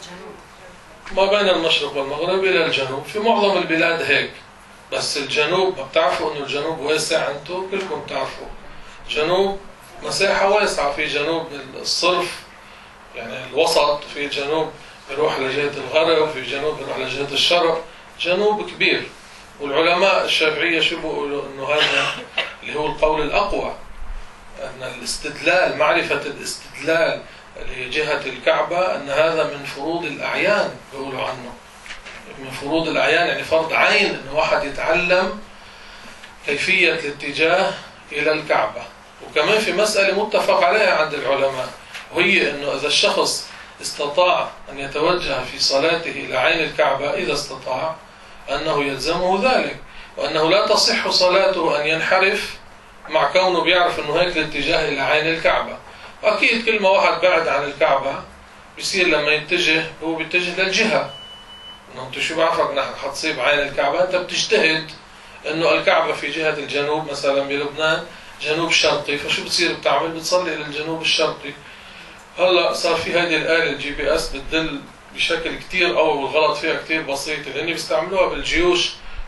ما بين المشرق والمغرب إلى الجنوب. في معظم البلاد هيك، بس الجنوب ما بتعرفوا انه الجنوب واسع، انتم كلكم بتعرفوا جنوب مساحة واسعة. في جنوب الصرف يعني الوسط، في جنوب يروح لجهة الغرب، في جنوب يروح لجهة الشرق، جنوب كبير. والعلماء الشافعية شو بيقولوا انه هذا اللي هو القول الأقوى، أن الاستدلال، معرفة الاستدلال لجهة الكعبة، أن هذا من فروض الأعيان. بيقولوا عنه من فروض الأعيان، يعني فرض عين أن واحد يتعلم كيفية الاتجاه إلى الكعبة. وكمان في مسألة متفق عليها عند العلماء، وهي أنه إذا الشخص استطاع أن يتوجه في صلاته إلى عين الكعبة، إذا استطاع، أنه يلزمه ذلك، وأنه لا تصح صلاته أن ينحرف مع كونه بيعرف أنه هيك الاتجاه إلى عين الكعبة. أكيد كل ما واحد بعد عن الكعبة بيصير لما يتجه هو بيتجه للجهة، أنه أنت شو بعرفك نحن حتصيب عين الكعبة، أنت بتجتهد أنه الكعبة في جهة الجنوب، مثلا بلبنان جنوب شرقي، فشو بتصير بتعمل؟ بتصلي إلى الجنوب الشرقي. هلا صار في هذه الآلة الGPS بتدل بشكل كتير قوي، والغلط فيها كتير بسيط، لأن بيستعملوها بالجيوش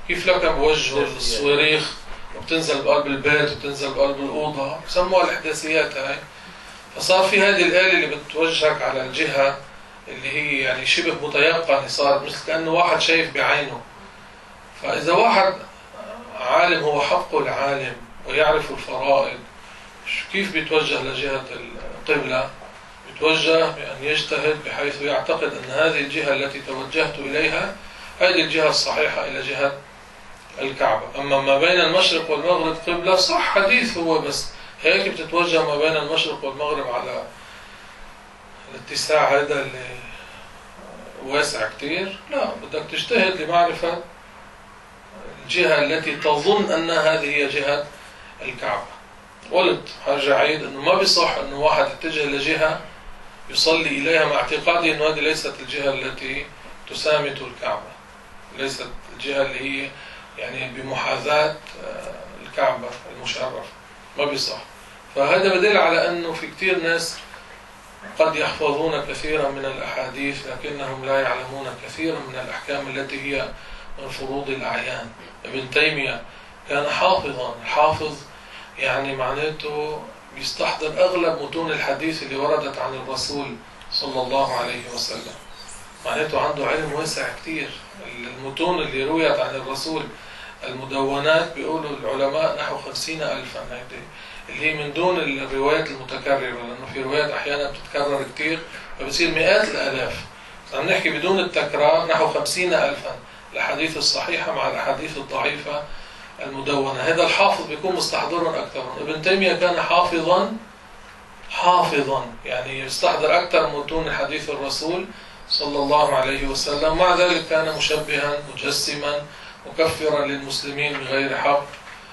كيف لك بوجهه الصواريخ وبتنزل بقلب البيت وبتنزل بقلب الأوضة، بسموها الإحداثيات هاي. فصار في هذه الآلة اللي بتوجهك على الجهة اللي هي يعني شبه متيقنة، صار مثل كأنه واحد شايف بعينه. فإذا واحد عالم هو حقه العالم ويعرف الفرائض، كيف بيتوجه لجهة القبلة؟ بيتوجه بأن يجتهد بحيث يعتقد أن هذه الجهة التي توجهت إليها هذه الجهة الصحيحة إلى جهة الكعبة. أما ما بين المشرق والمغرب قبلة صح حديث هو، بس هيك بتتوجه ما بين المشرق والمغرب على الاتساع هذا اللي واسع كتير؟ لا، بدك تجتهد لمعرفة الجهة التي تظن أن هذه هي جهة الكعبة. قلت حاجة عيد أنه ما بيصح أنه واحد يتجه لجهة يصلي إليها مع اعتقاده أنه هذه ليست الجهة التي تسامت الكعبة، ليست الجهة اللي هي يعني بمحاذاة الكعبة المشرفة، ما بيصح. فهذا بدل على أنه في كتير ناس قد يحفظون كثيرا من الأحاديث لكنهم لا يعلمون كثيرا من الأحكام التي هي من فروض الأعيان. ابن تيمية كان حافظا، حافظ يعني معناته بيستحضر أغلب متون الحديث اللي وردت عن الرسول صلى الله عليه وسلم، معناته عنده علم واسع كتير. المتون اللي رويت عن الرسول المدونات بيقولوا العلماء نحو 50,000 اللي هي من دون الروايات المتكررة، لأنه في روايات أحيانا بتتكرر كتير فبصير مئات الآلاف. عم نحكي بدون التكرار نحو 50,000 الأحاديث الصحيحة مع الأحاديث الضعيفة المدونة. هذا الحافظ بيكون مستحضرا أكثر. ابن تيمية كان حافظا يعني يستحضر أكثر متون حديث الرسول صلى الله عليه وسلم، مع ذلك كان مشبها مجسما مكفرا للمسلمين بغير حق،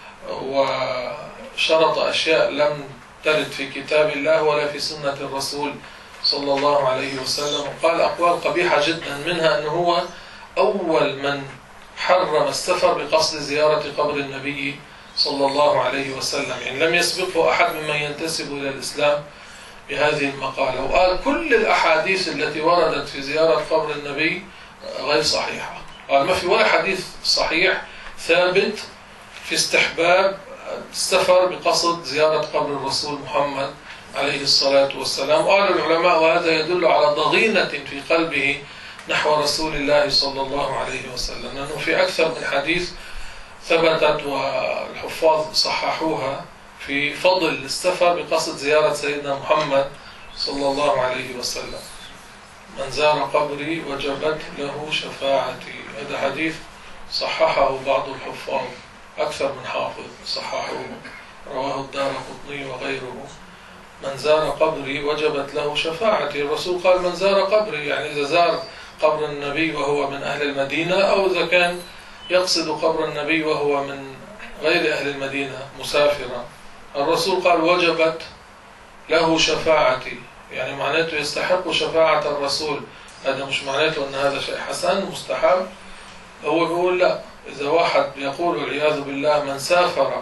وشرط أشياء لم ترد في كتاب الله ولا في سنة الرسول صلى الله عليه وسلم، وقال أقوال قبيحة جدا، منها أنه هو أول من حرم السفر بقصد زيارة قبر النبي صلى الله عليه وسلم، يعني لم يسبقه أحد ممن ينتسب إلى الإسلام بهذه المقالة. وقال كل الأحاديث التي وردت في زيارة قبر النبي غير صحيحة، قال ما في ولا حديث صحيح ثابت في استحباب السفر بقصد زيارة قبر الرسول محمد عليه الصلاة والسلام. وقال العلماء وهذا يدل على ضغينة في قلبه نحو رسول الله صلى الله عليه وسلم، لأنه في أكثر من حديث ثبتت والحفاظ صححوها في فضل السفر بقصد زيارة سيدنا محمد صلى الله عليه وسلم. من زار قبري وجبت له شفاعتي، هذا حديث صححه بعض الحفاظ، أكثر من حافظ صححوه، رواه الدارقطني وغيره. من زار قبري وجبت له شفاعتي، الرسول قال من زار قبري، يعني إذا زار قبر النبي وهو من أهل المدينة، أو إذا كان يقصد قبر النبي وهو من غير أهل المدينة مسافرا، الرسول قال وجبت له شفاعتي، يعني معناته يستحق شفاعة الرسول. هذا مش معناته أن هذا شيء حسن مستحب، هو بيقول لا، إذا واحد يقول والعياذ بالله من سافر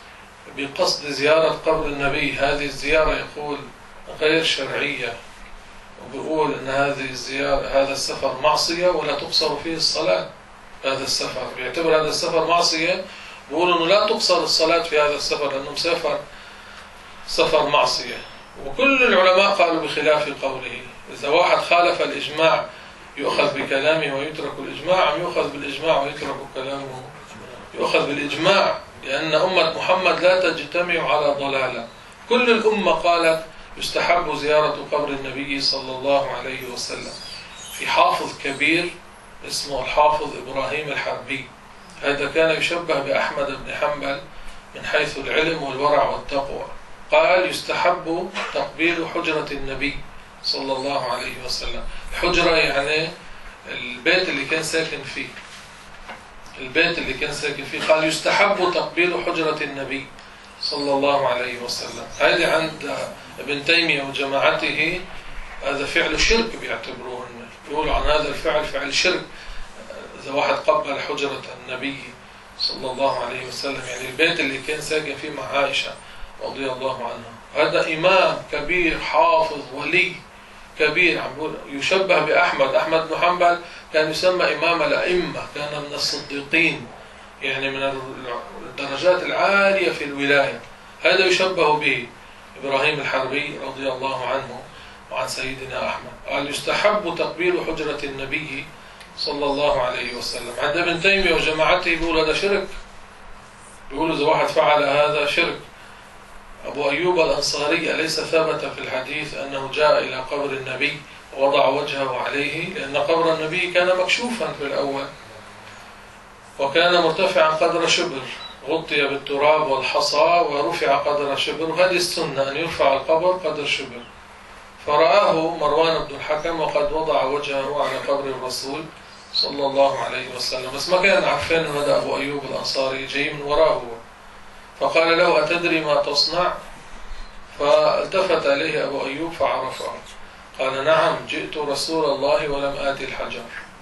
بقصد زيارة قبر النبي، هذه الزيارة يقول غير شرعية، وبيقول أن هذه الزيارة هذا السفر معصية ولا تقصر فيه الصلاة. هذا السفر بيعتبر هذا السفر معصية، بيقول أنه لا تقصر الصلاة في هذا السفر لأنه مسافر سفر معصية. وكل العلماء قالوا بخلاف قوله. إذا واحد خالف الإجماع يؤخذ بكلامه ويترك الإجماع، أم يؤخذ بالإجماع ويترك كلامه؟ يؤخذ بالإجماع، لأن أمة محمد لا تجتمع على ضلالة. كل الأمة قالت يستحب زيارة قبر النبي صلى الله عليه وسلم. في حافظ كبير اسمه الحافظ إبراهيم الحربي، هذا كان يشبه بأحمد بن حنبل من حيث العلم والورع والتقوى، قال يستحب تقبيل حجرة النبي صلى الله عليه وسلم. الحجرة يعني البيت اللي كان ساكن فيه، البيت اللي كان ساكن فيه، قال يستحب تقبيل حجرة النبي صلى الله عليه وسلم. هذا عند ابن تيمية وجماعته هذا فعل شرك بيعتبروه، يقولوا عن هذا الفعل فعل شرك. إذا واحد قبل حجرة النبي صلى الله عليه وسلم، يعني البيت اللي كان ساكن فيه مع عائشة رضي الله عنها. هذا إمام كبير حافظ ولي كبير، يشبه بأحمد. أحمد بن حنبل كان يسمى إمام الأئمة، كان من الصديقين يعني من الدرجات العالية في الولاية. هذا يشبه به إبراهيم الحربي رضي الله عنه وعن سيدنا أحمد. قال يستحب تقبيل حجرة النبي صلى الله عليه وسلم. عند ابن تيمية وجماعته بيقول هذا شرك، بيقولوا إذا واحد فعل هذا شرك. أبو أيوب الأنصاري أليس ثبت في الحديث أنه جاء إلى قبر النبي ووضع وجهه عليه؟ لأن قبر النبي كان مكشوفا في الأول وكان مرتفعا قدر شبر، غطي بالتراب والحصى ورفع قدر شبر، وهذه السنة أن يرفع القبر قدر شبر. فرآه مروان بن الحكم وقد وضع وجهه على قبر الرسول صلى الله عليه وسلم، بس ما كان عارفين هذا أبو أيوب الأنصاري جاي من وراه. فقال له أتدري ما تصنع؟ فالتفت إليه أبو أيوب فعرفه. قال نعم، جئت رسول الله ولم آتي الحجر،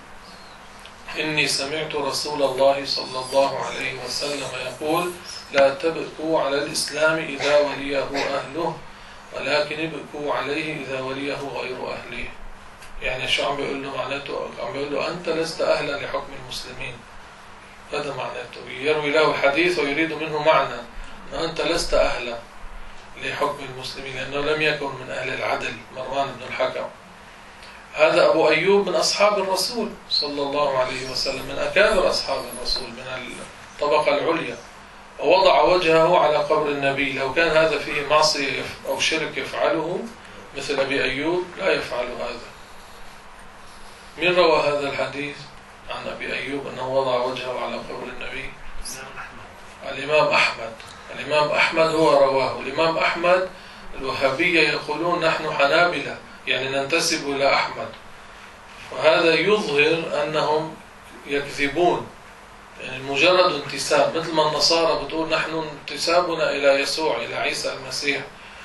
إني سمعت رسول الله صلى الله عليه وسلم يقول لا تبكوا على الإسلام إذا وليه أهله، ولكن ابكوا عليه إذا وليه غير أهله. يعني شو عم بيقول له؟ معناته عم بيقول له أنت لست أهلا لحكم المسلمين. هذا معناته يروي له حديث ويريد منه معنى أن أنت لست أهلا لحكم المسلمين، لأنه لم يكن من أهل العدل مروان بن الحكم. هذا أبو أيوب من أصحاب الرسول صلى الله عليه وسلم، من أكابر أصحاب الرسول، من الطبقة العليا، ووضع وجهه على قبر النبي. لو كان هذا فيه معصية أو شرك يفعله مثل أبي أيوب لا يفعل هذا. من روى هذا الحديث عن أبي أيوب أنه وضع وجهه على قبر النبي؟ الإمام أحمد. الإمام أحمد هو رواه. الإمام أحمد الوهابية يقولون نحن حنابلة، يعني ننتسب إلى أحمد، وهذا يظهر أنهم يكذبون، يعني مجرد انتساب، مثل ما النصارى بتقول نحن انتسابنا إلى يسوع، إلى عيسى المسيح.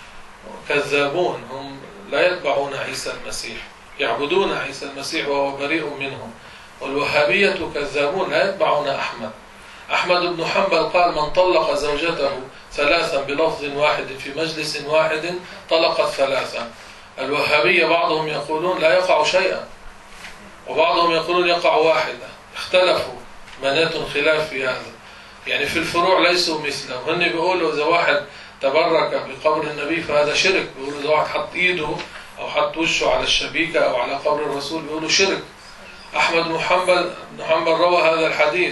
كذابون، هم لا يتبعون عيسى المسيح، يعبدون عيسى المسيح وهو بريء منهم. والوهابية كذابون لا يتبعون أحمد. أحمد بن حنبل قال من طلق زوجته ثلاثا بلفظ واحد في مجلس واحد طلقت ثلاثا. الوهابية بعضهم يقولون لا يقع شيئا، وبعضهم يقولون يقع واحدة. اختلفوا، بنات خلاف في هذا، يعني في الفروع ليسوا مثله. هن بيقولوا إذا واحد تبرك بقبر النبي فهذا شرك، بيقولوا إذا واحد حط إيده أو حط وشه على الشبيكة أو على قبر الرسول بيقولوا شرك. أحمد بن حنبل روى هذا الحديث،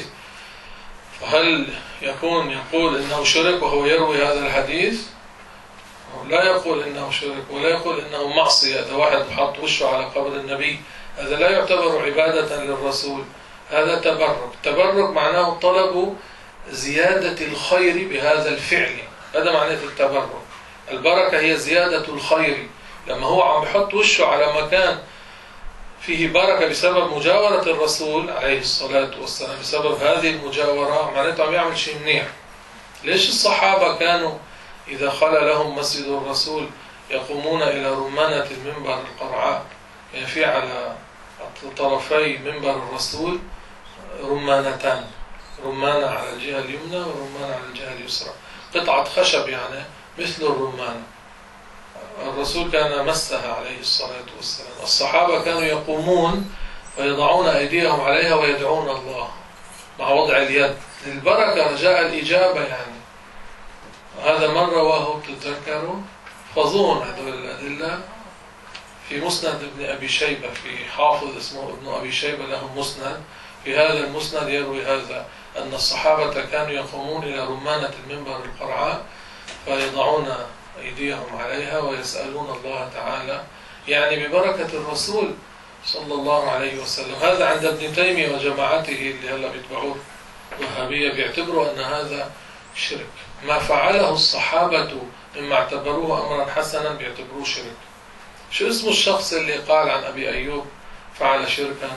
فهل يقول إنه شرك وهو يروي هذا الحديث؟ لا يقول إنه شرك ولا يقول إنه معصية. إذا واحد حط وشه على قبر النبي هذا لا يعتبر عبادة للرسول، هذا تبرك. تبرك معناه طلب زيادة الخير بهذا الفعل، هذا معناه التبرك. البركة هي زيادة الخير. لما هو عم بحط وشه على مكان فيه بركة بسبب مجاورة الرسول عليه الصلاة والسلام، بسبب هذه المجاورة معناته عم يعمل شيء منيح. ليش الصحابة كانوا إذا خلى لهم مسجد الرسول يقومون إلى رمانة المنبر القرعاء؟ يعني في على طرفي منبر الرسول رمانتان، رمانة على الجهة اليمنى ورمانة على الجهة اليسرى، قطعة خشب يعني مثل الرمانة. الرسول كان مسها عليه الصلاة والسلام. الصحابة كانوا يقومون ويضعون أيديهم عليها ويدعون الله مع وضع اليد للبركة رجاء الإجابة. يعني هذا من رواه تتذكروا؟ فظون هذول الأدلة في مسند ابن أبي شيبة، في حافظ اسمه ابن أبي شيبة له مسند. في هذا المسند يروي هذا أن الصحابة كانوا يقومون إلى رمانة المنبر القرعاء فيضعون أيديهم عليها ويسألون الله تعالى، يعني ببركة الرسول صلى الله عليه وسلم. هذا عند ابن تيمية وجماعته اللي هلا بيتبعوه الوهابية بيعتبروا أن هذا شرك. ما فعله الصحابة مما اعتبروه أمرا حسنا بيعتبروه شرك. شو اسم الشخص اللي قال عن أبي أيوب فعل شركا؟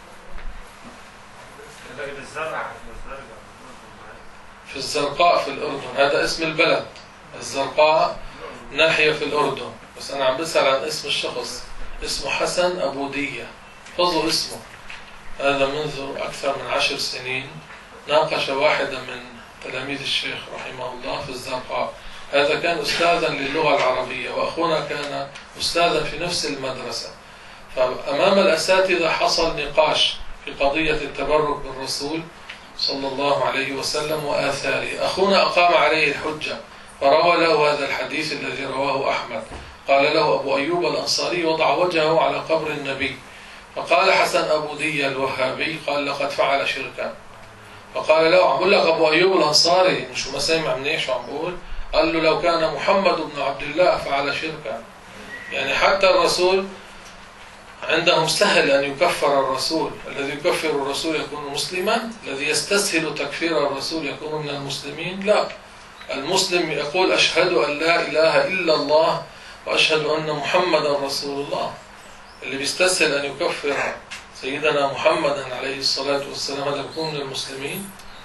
في الزرقاء في الأردن، هذا اسم البلد. الزرقاء ناحية في الأردن، بس أنا عم بسأل عن اسم الشخص. اسمه حسن أبو دية، حفظوا اسمه. هذا منذ أكثر من 10 سنين ناقش واحدا من تلاميذ الشيخ رحمه الله في الزرقاء. هذا كان أستاذا للغة العربية، وأخونا كان أستاذا في نفس المدرسة. فأمام الأساتذة حصل نقاش في قضية التبرك بالرسول صلى الله عليه وسلم وآثاره. أخونا أقام عليه الحجة فروى له هذا الحديث الذي رواه أحمد. قال له أبو أيوب الأنصاري وضع وجهه على قبر النبي، فقال حسن أبو دية الوهابي قال لقد فعل شركا. فقال له عم لك أبو أيوب الأنصاري مش ما سامع منيح شو عم بقول؟ قال له لو كان محمد بن عبد الله فعل شركا. يعني حتى الرسول عندهم سهل أن يكفر الرسول. الذي يكفر الرسول يكون مسلما؟ الذي يستسهل تكفير الرسول يكون من المسلمين؟ لا، المسلم يقول أشهد أن لا إله إلا الله وأشهد أن محمدا رسول الله. اللي بيستسهل أن يكفر سيدنا محمدا عليه الصلاة والسلام هذا يكون من المسلمين.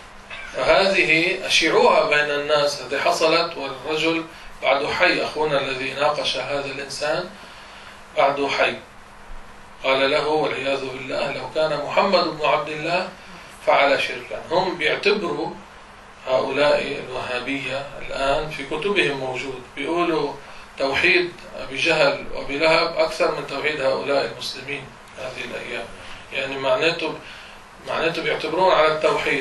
فهذه أشيعوها بين الناس. هذه حصلت والرجل بعد حي. أخونا الذي ناقش هذا الإنسان بعد حي قال له والعياذ بالله لو كان محمد بن عبد الله فعل شركا. هم بيعتبروا هؤلاء الوهابية الآن في كتبهم موجود بيقولوا توحيد أبي جهل وأبي لهب أكثر من توحيد هؤلاء المسلمين هذه الأيام. يعني معناته بيعتبرون على التوحيد.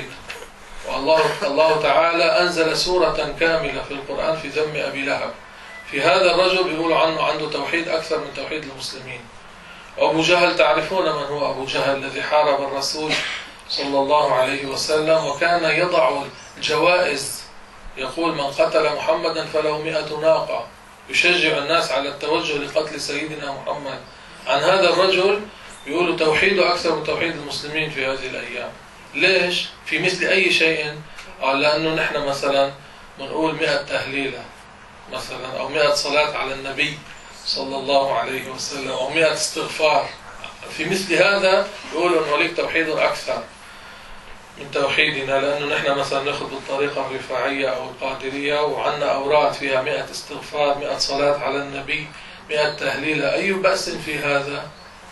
والله تعالى أنزل سورة كاملة في القرآن في ذم أبي لهب. في هذا الرجل بيقولوا عنه عنده توحيد أكثر من توحيد المسلمين. أبو جهل تعرفون من هو أبو جهل الذي حارب الرسول صلى الله عليه وسلم وكان يضع الجوائز، يقول من قتل محمدا فله 100 ناقة، يشجع الناس على التوجه لقتل سيدنا محمد. عن هذا الرجل يقولوا توحيده أكثر من توحيد المسلمين في هذه الأيام. ليش؟ في مثل أي شيء؟ لأنه نحن مثلا بنقول 100 تهليلة مثلا أو 100 صلاة على النبي صلى الله عليه وسلم أو 100 استغفار. في مثل هذا يقولوا أنه ليك توحيد أكثر من توحيدنا، لأنه نحن مثلا نأخذ بالطريقة الرفاعية أو القادرية وعندنا أوراد فيها 100 استغفار، 100 صلاة على النبي، 100 تهليلة. أي بأس في هذا؟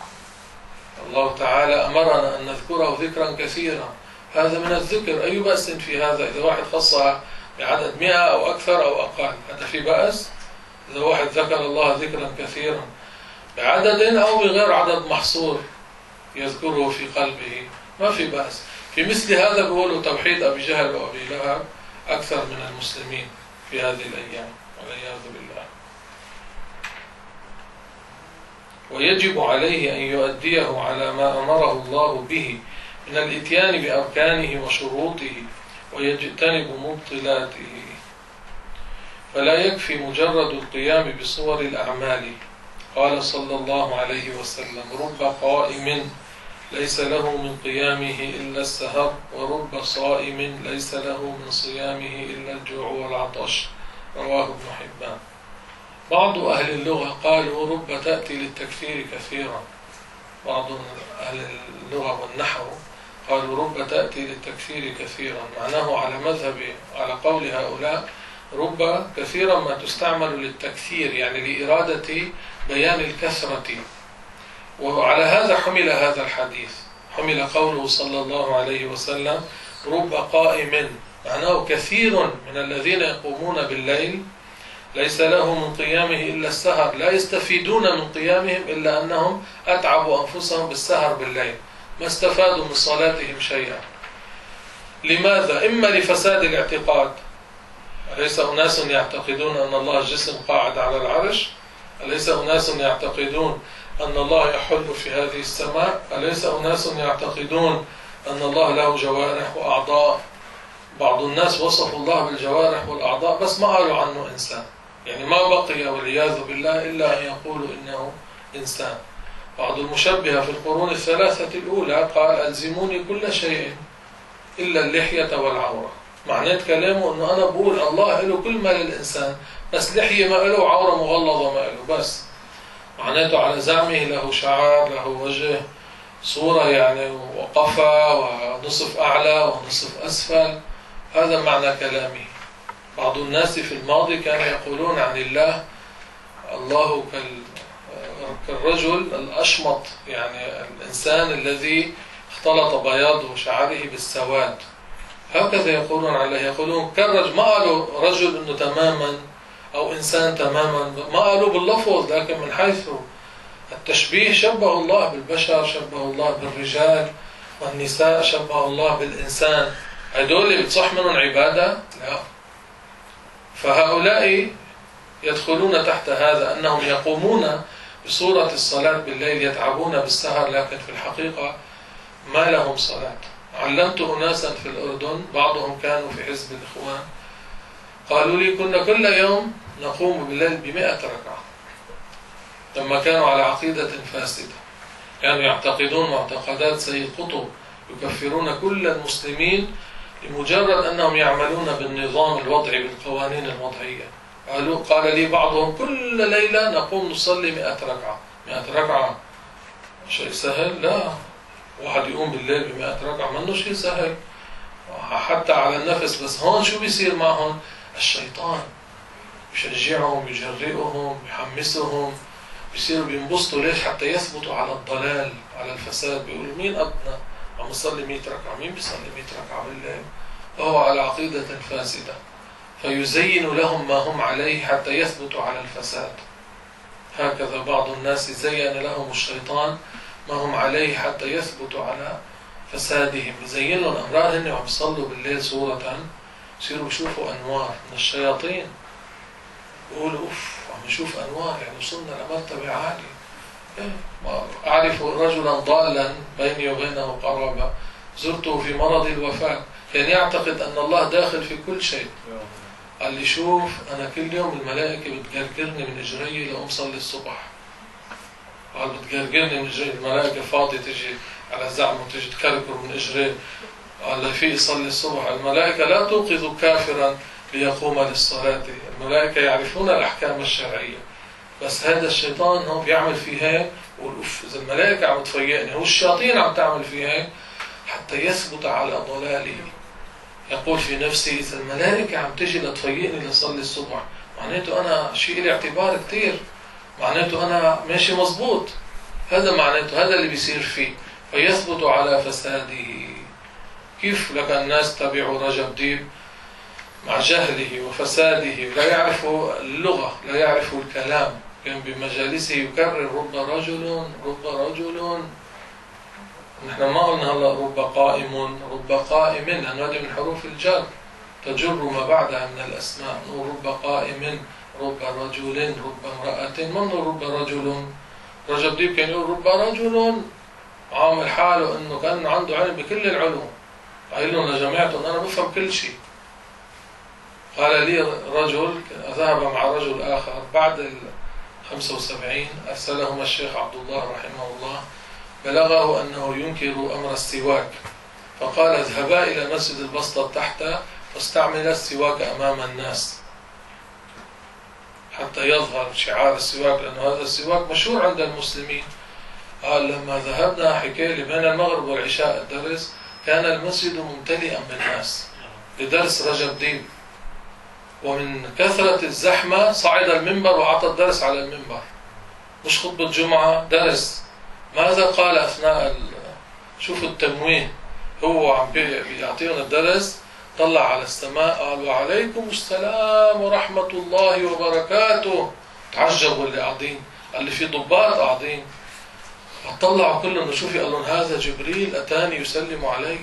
الله تعالى أمرنا أن نذكره ذكرا كثيرا، هذا من الذكر. أي بأس في هذا؟ إذا واحد خصها بعدد 100 أو أكثر أو أقل هذا في بأس؟ إذا واحد ذكر الله ذكرا كثيرا بعدد أو بغير عدد محصور يذكره في قلبه ما في بأس. في مثل هذا بيقولوا توحيد أبي جهل وأبي لهب أكثر من المسلمين في هذه الأيام والعياذ بالله. ويجب عليه أن يؤديه على ما أمره الله به من الإتيان بأركانه وشروطه ويجتنب مبطلاته. فلا يكفي مجرد القيام بصور الأعمال. قال صلى الله عليه وسلم رب قائم ليس له من قيامه إلا السهر ورب صائم ليس له من صيامه إلا الجوع والعطش. رواه ابن حبان. بعض أهل اللغة قالوا رب تأتي للتكثير كثيرا. بعض أهل اللغة والنحو قالوا رب تأتي للتكثير كثيرا، معناه على قول هؤلاء رب كثيرا ما تستعمل للتكثير يعني لإرادة بيان الكثرة. وعلى هذا حمل هذا الحديث، حمل قوله صلى الله عليه وسلم رب قائم، معناه كثير من الذين يقومون بالليل ليس له من قيامه إلا السهر، لا يستفيدون من قيامهم إلا أنهم أتعبوا أنفسهم بالسهر بالليل، ما استفادوا من صلاتهم شيئا. لماذا؟ إما لفساد الاعتقاد، أليس أناس يعتقدون أن الله جسم قاعد على العرش؟ أليس أناس يعتقدون أن الله يحل في هذه السماء؟ أليس أناس يعتقدون أن الله له جوارح وأعضاء؟ بعض الناس وصفوا الله بالجوارح والأعضاء بس ما قالوا عنه إنسان، يعني ما بقي والعياذ بالله إلا أن يقولوا إنه إنسان. بعض المشبهة في القرون الثلاثة الأولى قال ألزموني كل شيء إلا اللحية والعورة. معنات كلامه أنه أنا بقول الله له كل ما للإنسان بس لحية ما له وعورة مغلظة ما له بس. معناته على زعمه له شعر له وجه صورة يعني وقفا ونصف أعلى ونصف أسفل، هذا معنى كلامه. بعض الناس في الماضي كانوا يقولون عن الله كالرجل الأشمط، يعني الإنسان الذي اختلط بياض شعره بالسواد، هكذا يقولون عليه. يقولون كالرجل، ما قالوا رجل إنه تماما أو إنسان تماما، ما قالوا باللفظ، لكن من حيث التشبيه شبه الله بالبشر، شبه الله بالرجال والنساء، شبه الله بالإنسان. هدول بتصح منهم عبادة؟ لا. فهؤلاء يدخلون تحت هذا، أنهم يقومون بصورة الصلاة بالليل، يتعبون بالسهر، لكن في الحقيقة ما لهم صلاة. علمت أناسا في الأردن، بعضهم كانوا في حزب الإخوان، قالوا لي كنا كل يوم نقوم بالليل ب100 ركعة، لما كانوا على عقيدة فاسدة، كانوا يعتقدون معتقدات سيد قطب، يكفرون كل المسلمين لمجرد أنهم يعملون بالنظام الوضعي بالقوانين الوضعية. قال لي بعضهم كل ليلة نقوم نصلي 100 ركعة. 100 ركعة شيء سهل؟ لا، واحد يقوم بالليل ب100 ركعة منه شيء سهل حتى على النفس. بس هون شو بيصير معهم؟ الشيطان يشجعهم، يجرئهم، يحمسهم، بيصيروا بينبسطوا. ليش؟ حتى يثبتوا على الضلال، على الفساد. بيقولوا مين قدنا عم يصلي 100 ركعة؟ مين بيصلي 100 ركعة بالليل؟ وهو على عقيدة فاسدة. فيزين لهم ما هم عليه حتى يثبتوا على الفساد. هكذا بعض الناس زين لهم الشيطان ما هم عليه حتى يثبتوا على فسادهم. يزين لهم أمرار هن عم يصلوا بالليل صورة، يصيروا يشوفوا أنوار من الشياطين، يقولوا أوف عم نشوف أنوار، يعني وصلنا لمرتبة عالية. أعرف رجلا ضالا بيني وبينه قرابة، زرته في مرض الوفاة، كان يعتقد أن الله داخل في كل شيء. قال لي شوف أنا كل يوم الملائكة بتقرقرني من إجري لأقوم صلي الصبح. قال بتقرقرني من إجري، الملائكة فاضية تجي على زعمه وتجي تكركر من إجري. قال لي في يصلي الصبح. الملائكة لا توقظ كافرا ليقوم للصلاة، الملائكة يعرفون الأحكام الشرعية. بس هذا الشيطان هو بيعمل فيه هيك، ويقول أوف إذا الملائكة عم تفيقني، هو الشياطين عم تعمل فيه هيك حتى يثبت على ضلاله. يقول في نفسي إذا الملائكة عم تجي لتفيقني لصلي الصبح، معناته أنا شيء لي اعتبار كتير، معناته أنا ماشي مزبوط. هذا معناته، هذا اللي بيصير فيه، فيثبت على فساده. كيف لك الناس تبعوا رجب ديب مع جهله وفساده، لا يعرف اللغة، لا يعرف الكلام، كان بمجالسه يكرر رب رجل رب رجل. نحن ما قلنا هلا رب قائم رب قائم، لأن هذه من حروف الجر تجر ما بعدها من الأسماء. نقول رب قائم، رب رجل، رب امرأة، ما نقول رب رجل. رجب ديب كان يقول رب رجل، عامل حاله انه كان عنده علم بكل العلوم، قايل لهم لجماعتهم انا بفهم كل شيء. قال لي رجل ذهب مع رجل آخر بعد 75، أرسلهما الشيخ عبد الله رحمه الله، بلغه أنه ينكر أمر السواك، فقال اذهبا إلى مسجد البسطة تحت فاستعمل السواك أمام الناس حتى يظهر شعار السواك، لأن هذا السواك مشهور عند المسلمين. قال لما ذهبنا حكاية بين المغرب والعشاء الدرس، كان المسجد ممتلئا بالناس لدرس رجب ديب، ومن كثرة الزحمة صعد المنبر وأعطى الدرس على المنبر، مش خطبة جمعة، درس. ماذا قال أثناء شوفوا التمويه، هو عم بيعطينا الدرس، طلع على السماء قال وعليكم السلام ورحمة الله وبركاته. تعجبوا اللي قاعدين، قال لي في ضباط قاعدين، طلعوا كلهم شوفي، قال لهم هذا جبريل أتاني يسلم علي.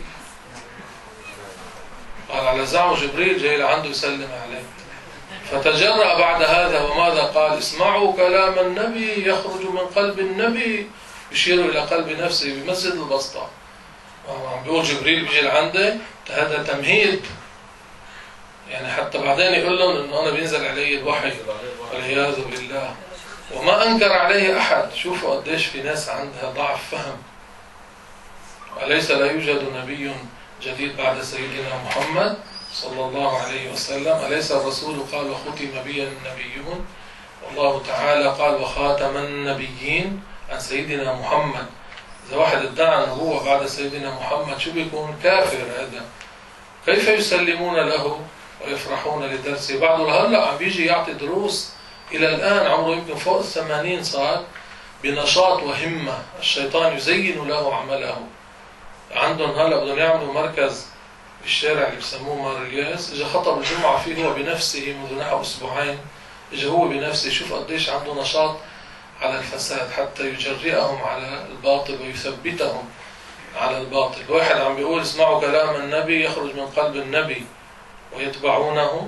قال على زعم جبريل جاي لعنده يسلم عليه. فتجرأ بعد هذا وماذا قال؟ اسمعوا كلام النبي يخرج من قلب النبي، يشير إلى قلب نفسه بمسجد البسطة. عم بيقول جبريل بيجي لعندي، هذا تمهيد، يعني حتى بعدين يقول لهم انه انا بينزل علي الوحي والعياذ بالله، وما انكر عليه احد. شوفوا قديش في ناس عندها ضعف فهم. أليس لا يوجد نبي جديد بعد سيدنا محمد صلى الله عليه وسلم؟ أليس الرسول قال وختم بي النبيون؟ والله تعالى قال وخاتم النبيين عن سيدنا محمد. إذا واحد ادعى النبوة بعد سيدنا محمد شو بيكون؟ كافر هذا. كيف يسلمون له ويفرحون لدرسه؟ بعضه هلا عم بيجي يعطي دروس إلى الآن، عمره يمكن فوق 80 صار، بنشاط وهمة. الشيطان يزين له عمله. عندهم هلا بدهم يعملوا مركز في الشارع اللي بسموه مارلياس، اجى خطب الجمعة فيه هو بنفسه منذ نحو أسبوعين، اجى هو بنفسه. شوف قديش عنده نشاط على الفساد حتى يجرئهم على الباطل ويثبتهم على الباطل. واحد عم بيقول اسمعوا كلام النبي يخرج من قلب النبي ويتبعونه.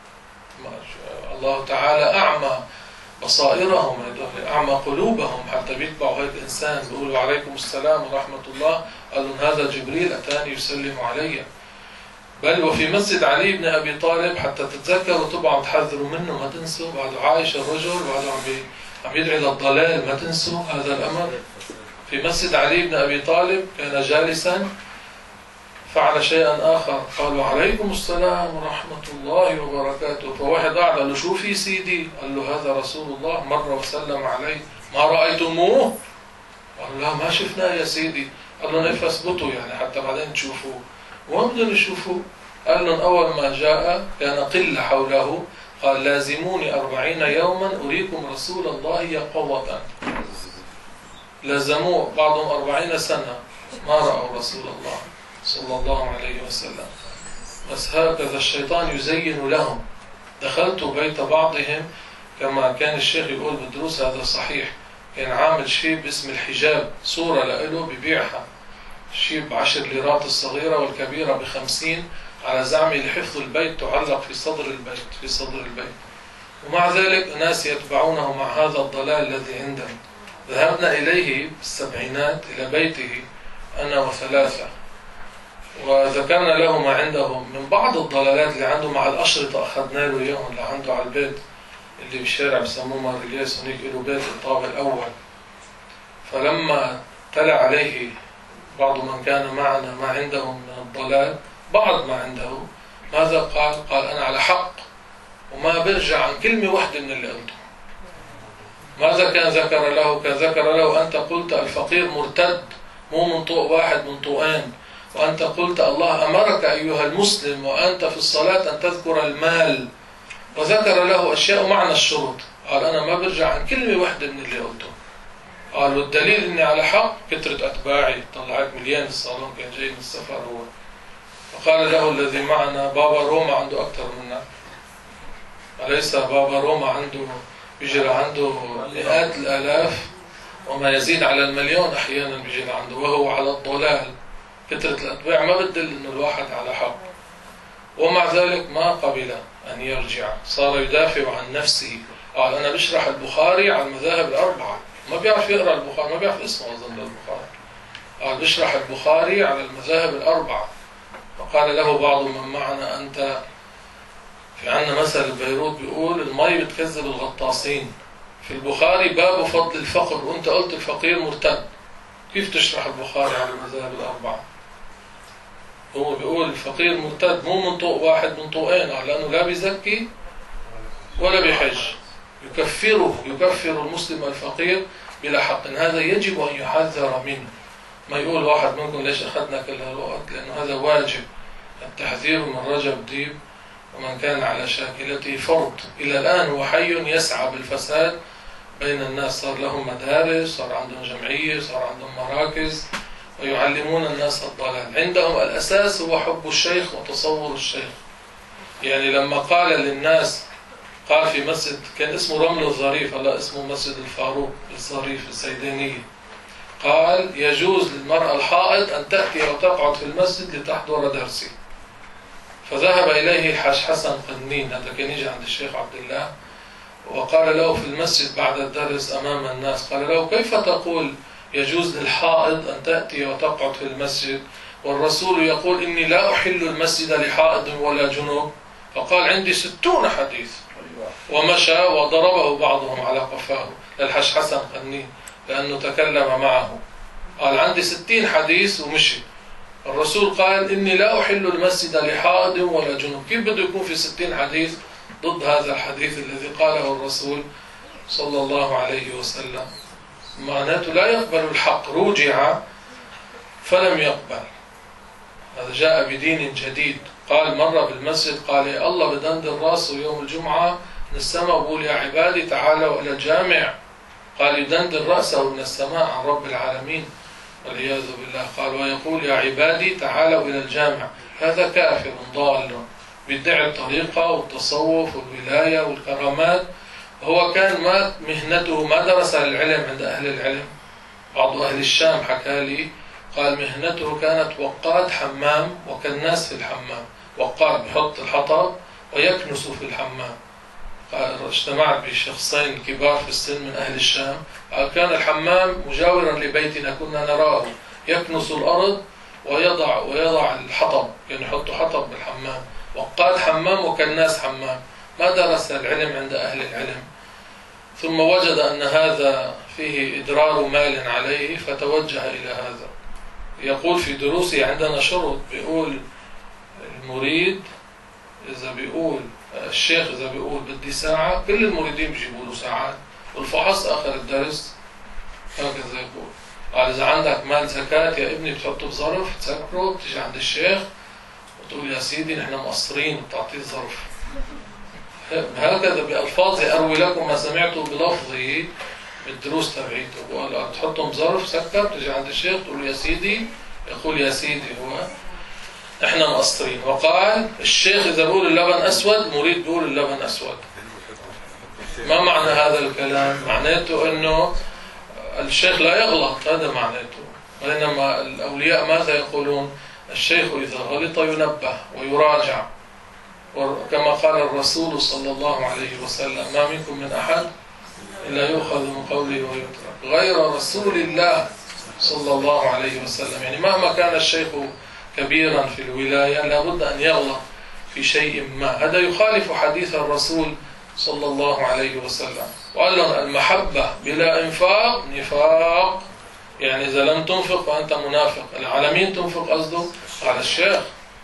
الله تعالى أعمى بصائرهم، أعمى قلوبهم حتى بيتبعوا هيك إنسان بيقولوا عليكم السلام ورحمة الله، قالوا هذا جبريل أتاني يسلم علي. بل وفي مسجد علي بن أبي طالب حتى تتذكروا طبعا تحذروا منه، ما تنسوا بعده عايش الرجل بعده عم يدعي للضلال، ما تنسوا هذا الأمر. في مسجد علي بن أبي طالب كان جالسا فعل شيئا آخر، قالوا عليكم السلام ورحمة الله وبركاته. فواحد قاعد قال له شو في سيدي؟ قال له هذا رسول الله مر وسلم عليه، ما رأيتموه؟ قال لا ما شفناه يا سيدي. قال لهم فاثبتوا يعني حتى بعدين تشوفوه. وين بدهم يشوفوه؟ قال لهم أول ما جاء كان قلة حوله، قال لازموني 40 يوما أريكم رسول الله يقظة. لازموه بعضهم 40 سنة ما رأوا رسول الله صلى الله عليه وسلم. بس هكذا الشيطان يزين لهم. دخلت بيت بعضهم كما كان الشيخ يقول بالدروس، هذا صحيح، كان عامل شيء باسم الحجاب، صورة لإله ببيعها، شيء ب10 ليرات الصغيرة والكبيرة ب50 على زعمه لحفظ البيت، تعلق في صدر البيت. ومع ذلك الناس يتبعونه مع هذا الضلال الذي عندهم. ذهبنا إليه بالسبعينات إلى بيته أنا وثلاثة، وذكرنا له ما عندهم من بعض الضلالات اللي عنده مع الأشرطة، أخذنا له إياهم اللي عنده على البيت اللي بالشارع بسموه مارليس، هناك له بيت الطابق الأول. فلما تلا عليه بعض من كان معنا ما عندهم من الضلال، بعض ما عنده، ماذا قال؟ قال أنا على حق وما برجع عن كلمة واحدة من اللي قلته. ماذا كان ذكر له؟ كان ذكر له أنت قلت الفقير مرتد، مو من طوق واحد من طوقين، وأنت قلت الله أمرك أيها المسلم وأنت في الصلاة أن تذكر المال، وذكر له أشياء معنى الشروط. قال أنا ما برجع عن كلمة واحدة من اللي قلته. قال والدليل إني على حق كثرة أتباعي، طلعت مليان الصالون، كان جاي من السفر هو. فقال له الذي معنا بابا روما عنده أكثر منا، أليس بابا روما عنده بيجري عنده مئات الآلاف وما يزيد على المليون أحيانا بيجري عنده، وهو على الضلال. كثرة الأتباع ما بدل إنه الواحد على حق، ومع ذلك ما قبل أن يرجع، صار يدافع عن نفسه. قال أنا بشرح البخاري على المذاهب الأربعة، ما بيعرف يقرأ البخاري، ما بيعرف اسمه أظن البخاري. قال بشرح البخاري على المذاهب الأربعة. فقال له بعض من معنا أنت في عنا مثل بيروت بيقول المي بتكذب الغطاسين، في البخاري باب فضل الفقر وأنت قلت الفقير مرتد، كيف تشرح البخاري على المذاهب الأربعة؟ هو بيقول الفقير مرتد مو من طوق واحد من طوقين، لأنه لا بيزكي ولا بيحج، يكفر المسلم الفقير بلا حق. هذا يجب أن يحذر منه. ما يقول واحد منكم ليش أخذنا كل هالوقت، لأنه هذا واجب التحذير من رجب ديب ومن كان على شاكلته فرض. إلى الآن هو حي يسعى بالفساد بين الناس، صار لهم مدارس، صار عندهم جمعية، صار عندهم مراكز، ويعلمون الناس الضلال. عندهم الأساس هو حب الشيخ وتصور الشيخ. يعني لما قال للناس، قال في مسجد كان اسمه رمل الظريف، هلا اسمه مسجد الفاروق الظريف السيدانية، قال يجوز للمرأة الحائض أن تأتي وتقعد في المسجد لتحضر درسي. فذهب إليه حاج حسن قنين، هذا كان يجي عند الشيخ عبد الله، وقال له في المسجد بعد الدرس أمام الناس، قال له كيف تقول يجوز للحائض أن تأتي وتقعد في المسجد والرسول يقول إني لا أحل المسجد لحائض ولا جنوب؟ فقال عندي 60 حديث، ومشى وضربه بعضهم على قفاه للحاج حسن قنين لأنه تكلم معه. قال عندي 60 حديث ومشي. الرسول قال إني لا أحل المسجد لحائض ولا جنوب. كيف بده يكون في 60 حديث ضد هذا الحديث الذي قاله الرسول صلى الله عليه وسلم؟ معناته لا يقبل الحق، رجع فلم يقبل. هذا جاء بدين جديد. قال مرة بالمسجد قال يا الله بدندن راسه يوم الجمعة من السماء وقول يا عبادي تعالوا إلى الجامع. قال يدندن رأسه من السماء عن رب العالمين والعياذ بالله. قال ويقول يا عبادي تعالوا إلى الجامع. هذا كافر ضال بيدعي الطريقة والتصوف والولاية والكرامات. هو كان مهنته ما درس العلم عند أهل العلم. بعض أهل الشام حكى لي قال مهنته كانت وقاد حمام وكناس في الحمام. وقاد بحط الحطب ويكنس في الحمام. قال اجتمعت بشخصين كبار في السن من أهل الشام. قال كان الحمام مجاورا لبيتنا، كنا نراه يكنس الأرض ويضع الحطب، يعني يحط حطب بالحمام. وقاد حمام وكناس حمام. ما درس العلم عند أهل العلم، ثم وجد أن هذا فيه إدرار مال عليه فتوجه إلى هذا. يقول في دروسي عندنا شروط، بيقول المريد إذا بيقول الشيخ إذا بيقول بدي ساعة، كل المريدين بيجيبوا له ساعات، والفحص آخر الدرس هكذا يقول. قال إذا عندك مال زكاة يا ابني بتحطه بظرف تسكره، بتيجي عند الشيخ وتقول يا سيدي نحن مقصرين وبتعطيه ظرف. هكذا بألفاظي أروي لكم ما سمعته بلفظي بالدروس تبعيته. بقول تحطهم بظرف سكر، بتيجي عند الشيخ تقول له يا سيدي، يقول يا سيدي هو احنا مقصرين. وقال الشيخ إذا بيقول اللبن أسود، مريد بيقول اللبن أسود. ما معنى هذا الكلام؟ معناته أنه الشيخ لا يغلط، هذا معناته. وإنما الأولياء ماذا يقولون؟ الشيخ إذا غلط ينبه ويراجع، وكما قال الرسول صلى الله عليه وسلم ما منكم من أحد إلا يؤخذ من قوله ويترك غير رسول الله صلى الله عليه وسلم. يعني مهما كان الشيخ كبيرا في الولاية لابد أن يغلط في شيء ما، هذا يخالف حديث الرسول صلى الله عليه وسلم. وقال لهم المحبة بلا إنفاق نفاق، يعني إذا لم تنفق فأنت منافق. العالمين تنفق قصده على الشيخ.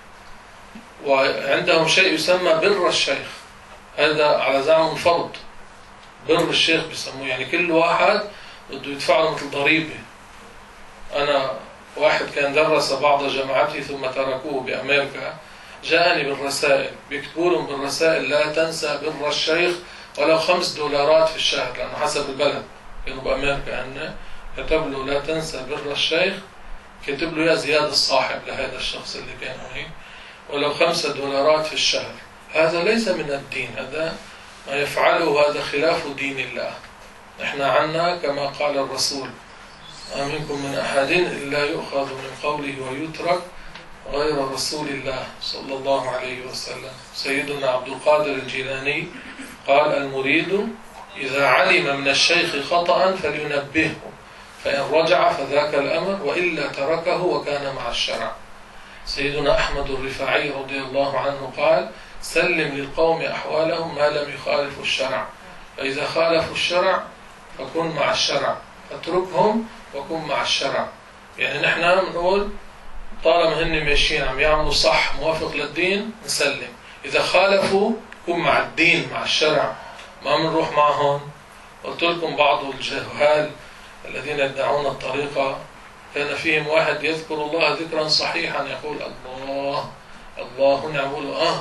وعندهم شيء يسمى بر الشيخ، هذا على زعم فرض. بر الشيخ بيسموه، يعني كل واحد بده يدفع له مثل ضريبة. أنا واحد كان درس بعض جامعته ثم تركوه بأمريكا، جاءني بالرسائل بيكتبوا لهم بالرسائل لا تنسى بر الشيخ ولو $5 في الشهر، لأنه حسب البلد كانوا بأمريكا عندنا. كتب له لا تنسى بر الشيخ، كتب له يا زياد الصاحب لهذا الشخص اللي كان هناك، ولو $5 في الشهر. هذا ليس من الدين، هذا ما يفعله هذا خلاف دين الله. نحن عنا كما قال الرسول ما منكم من أحد إلا يؤخذ من قوله ويترك غير رسول الله صلى الله عليه وسلم. سيدنا عبد القادر الجيلاني قال المريد إذا علم من الشيخ خطأ فلينبهه، فإن رجع فذاك الأمر، وإلا تركه وكان مع الشرع. سيدنا أحمد الرفاعي رضي الله عنه قال سلم للقوم أحوالهم ما لم يخالفوا الشرع، فإذا خالفوا الشرع فكن مع الشرع، اتركهم وكن مع الشرع. يعني نحن بنقول طالما هن ماشيين عم يعملوا صح موافق للدين نسلم، إذا خالفوا كن مع الدين مع الشرع، ما بنروح معهم. قلت لكم بعض الجهال الذين يدعون الطريقة كان فيهم واحد يذكر الله ذكرا صحيحا يقول الله الله، يقول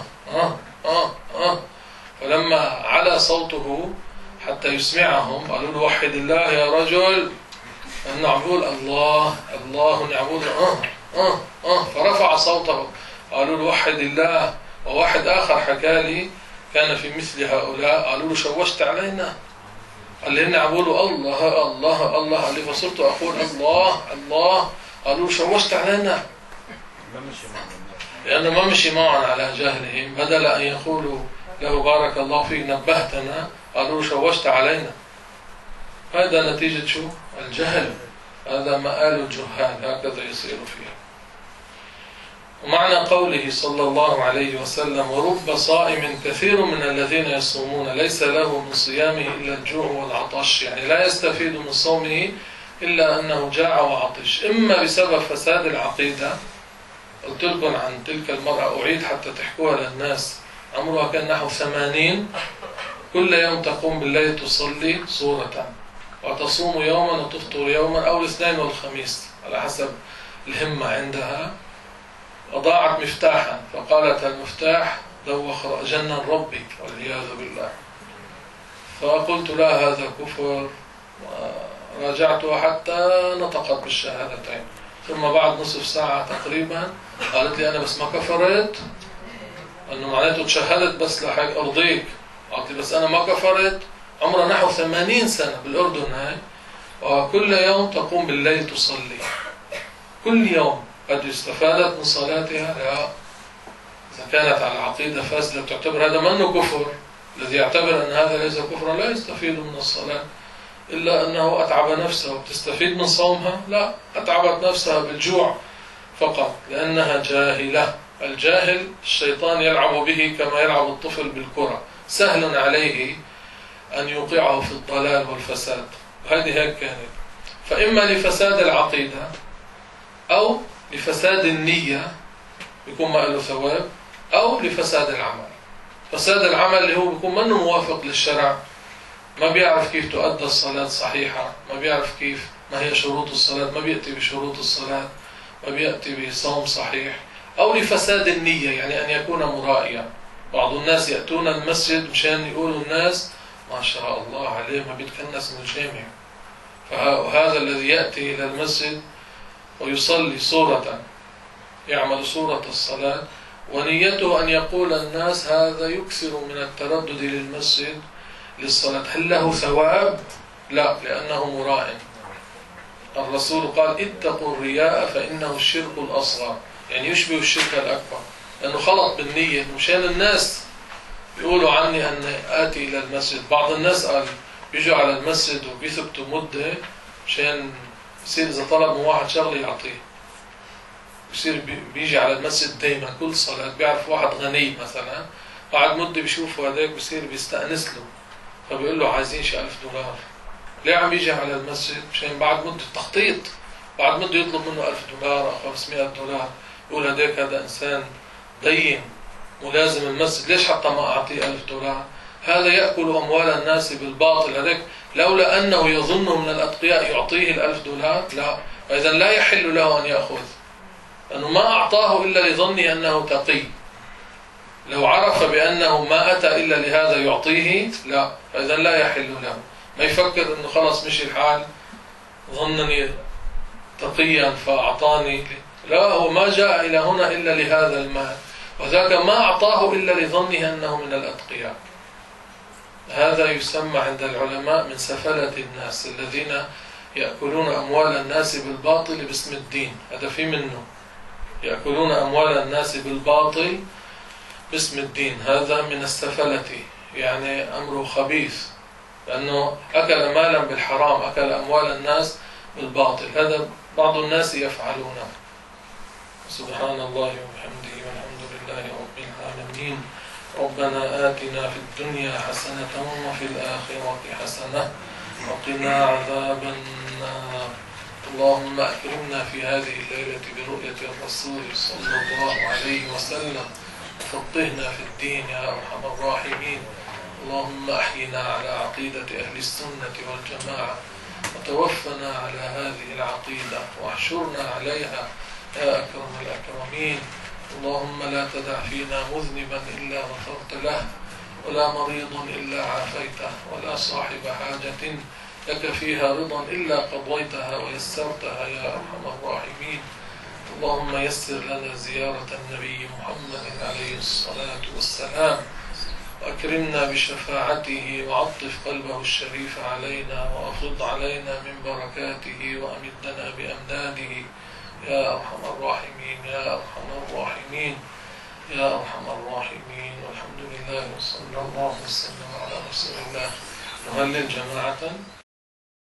فلما على صوته حتى يسمعهم قالوا له وحد الله يا رجل، انه عم يقول الله الله، يقول فرفع صوته قالوا له وحد الله. وواحد آخر حكى لي كان في مثل هؤلاء قالوا له شوشت علينا، قال لي إني عم يقولوا الله الله الله، قال لي فصرت أقول الله الله، قالوا له شوشت علينا، لأنه ما مشي معهم على جهلهم، بدل أن يقولوا له بارك الله فيك نبهتنا قالوا له شوشت علينا. هذا نتيجة شو؟ الجهل، هذا مآل الجهال، هكذا يصير فيه. ومعنى قوله صلى الله عليه وسلم ورب صائم كثير من الذين يصومون ليس له من صيامه إلا الجوع والعطش، يعني لا يستفيد من صومه إلا أنه جاع وعطش، إما بسبب فساد العقيدة. قلت لكم عن تلك المرأة أعيد حتى تحكوها للناس، عمرها كان نحو 80، كل يوم تقوم بالليل تصلي صورة وتصوم يوما وتفطر يوما أو الاثنين والخميس على حسب الهمة عندها. وضاعت مفتاحا فقالت المفتاح دوخ جنن ربي والعياذ بالله. فقلت لا هذا كفر، وراجعتها حتى نطقت بالشهادتين. ثم بعد نصف ساعة تقريبا قالت لي أنا بس ما كفرت، أنه معناته تشهدت بس لحق أرضيك. قالت لي بس أنا ما كفرت، عمرها نحو 80 سنة بالأردن هاي، وكل يوم تقوم بالليل تصلي، كل يوم قد استفادت من صلاتها؟ لا. إذا كانت على عقيدة فاسدة تعتبر هذا منه كفر. الذي يعتبر أن هذا ليس كفرا لا يستفيد من الصلاة، إلا أنه أتعب نفسه. بتستفيد من صومها؟ لا، أتعبت نفسها بالجوع فقط لأنها جاهلة. الجاهل الشيطان يلعب به كما يلعب الطفل بالكرة، سهل عليه أن يوقعه في الضلال والفساد. وهذه هيك كانت. فإما لفساد العقيدة أو لفساد النية بيكون ما له ثواب، أو لفساد العمل. فساد العمل اللي هو بيكون منه موافق للشرع، ما بيعرف كيف تؤدى الصلاة صحيحة، ما بيعرف كيف ما هي شروط الصلاة، ما بيأتي بشروط الصلاة، ما بيأتي بصوم صحيح. أو لفساد النية، يعني أن يكون مرائيا. بعض الناس يأتون المسجد مشان يقولوا الناس ما شاء الله عليه ما بيتكنس من الجامع. فهذا الذي يأتي إلى المسجد ويصلي صورة، يعمل صورة الصلاة ونيته أن يقول الناس هذا يكثر من التردد للمسجد للصلاة، هل له ثواب؟ لا، لأنه مراء. الرسول قال اتقوا الرياء فإنه الشرك الأصغر، يعني يشبه الشرك الأكبر، لأنه خلط بالنية مشان الناس يقولوا عني أن آتي إلى المسجد. بعض الناس قال بيجوا على المسجد وبيثبتوا مدة مشان يصير إذا طلب من واحد شغله يعطيه، بيصير بيجي على المسجد دايما كل صلاة. بيعرف واحد غني مثلا بعد مدة بيشوفه هذاك بيصير بيستأنس له، فبيقول له عايزين شي $1000. ليه عم يجي على المسجد؟ مشان بعد مدة تخطيط، بعد مدة يطلب منه $1000 أو $500. يقول هذاك هذا إنسان دين ملازم المسجد، ليش حتى ما أعطيه $1000؟ هذا يأكل أموال الناس بالباطل. هذاك لولا أنه يظن من الأتقياء يعطيه $1000 لا، فإذا لا يحل له أن يأخذ، لأنه ما أعطاه إلا لظنه أنه تقي. لو عرف بأنه ما أتى إلا لهذا يعطيه لا، فإذا لا يحل له. ما يفكر أنه خلص مشي الحال ظنني تقيا فأعطاني، لا، هو ما جاء إلى هنا إلا لهذا المال، وذاك ما أعطاه إلا لظنه أنه من الأتقياء. هذا يسمى عند العلماء من سفلة الناس الذين يأكلون أموال الناس بالباطل باسم الدين. هذا في منه يأكلون أموال الناس بالباطل باسم الدين، هذا من السفلة، يعني أمره خبيث، لأنه أكل مالا بالحرام، أكل أموال الناس بالباطل. هذا بعض الناس يفعلونه. سبحان الله وبحمده والحمد لله رب العالمين. ربنا آتنا في الدنيا حسنة وفي الآخرة حسنة وقنا عذاب النار. اللهم أكرمنا في هذه الليلة برؤية الرسول صلى الله عليه وسلم، وفقهنا في الدين يا أرحم الراحمين. اللهم أحينا على عقيدة أهل السنة والجماعة، وتوفنا على هذه العقيدة، واحشرنا عليها يا أكرم الأكرمين. اللهم لا تدع فينا مذنبا إلا غفرت له، ولا مريضا إلا عافيته، ولا صاحب حاجة لك فيها رضا إلا قضيتها ويسرتها يا أرحم الراحمين. اللهم يسر لنا زيارة النبي محمد عليه الصلاة والسلام، وأكرمنا بشفاعته، وعطف قلبه الشريف علينا، وأفض علينا من بركاته، وأمدنا بأمداده يا أرحم الراحمين يا أرحم الراحمين يا أرحم الراحمين. والحمد لله وصلى الله وسلم على رسول الله. نهلل جماعة.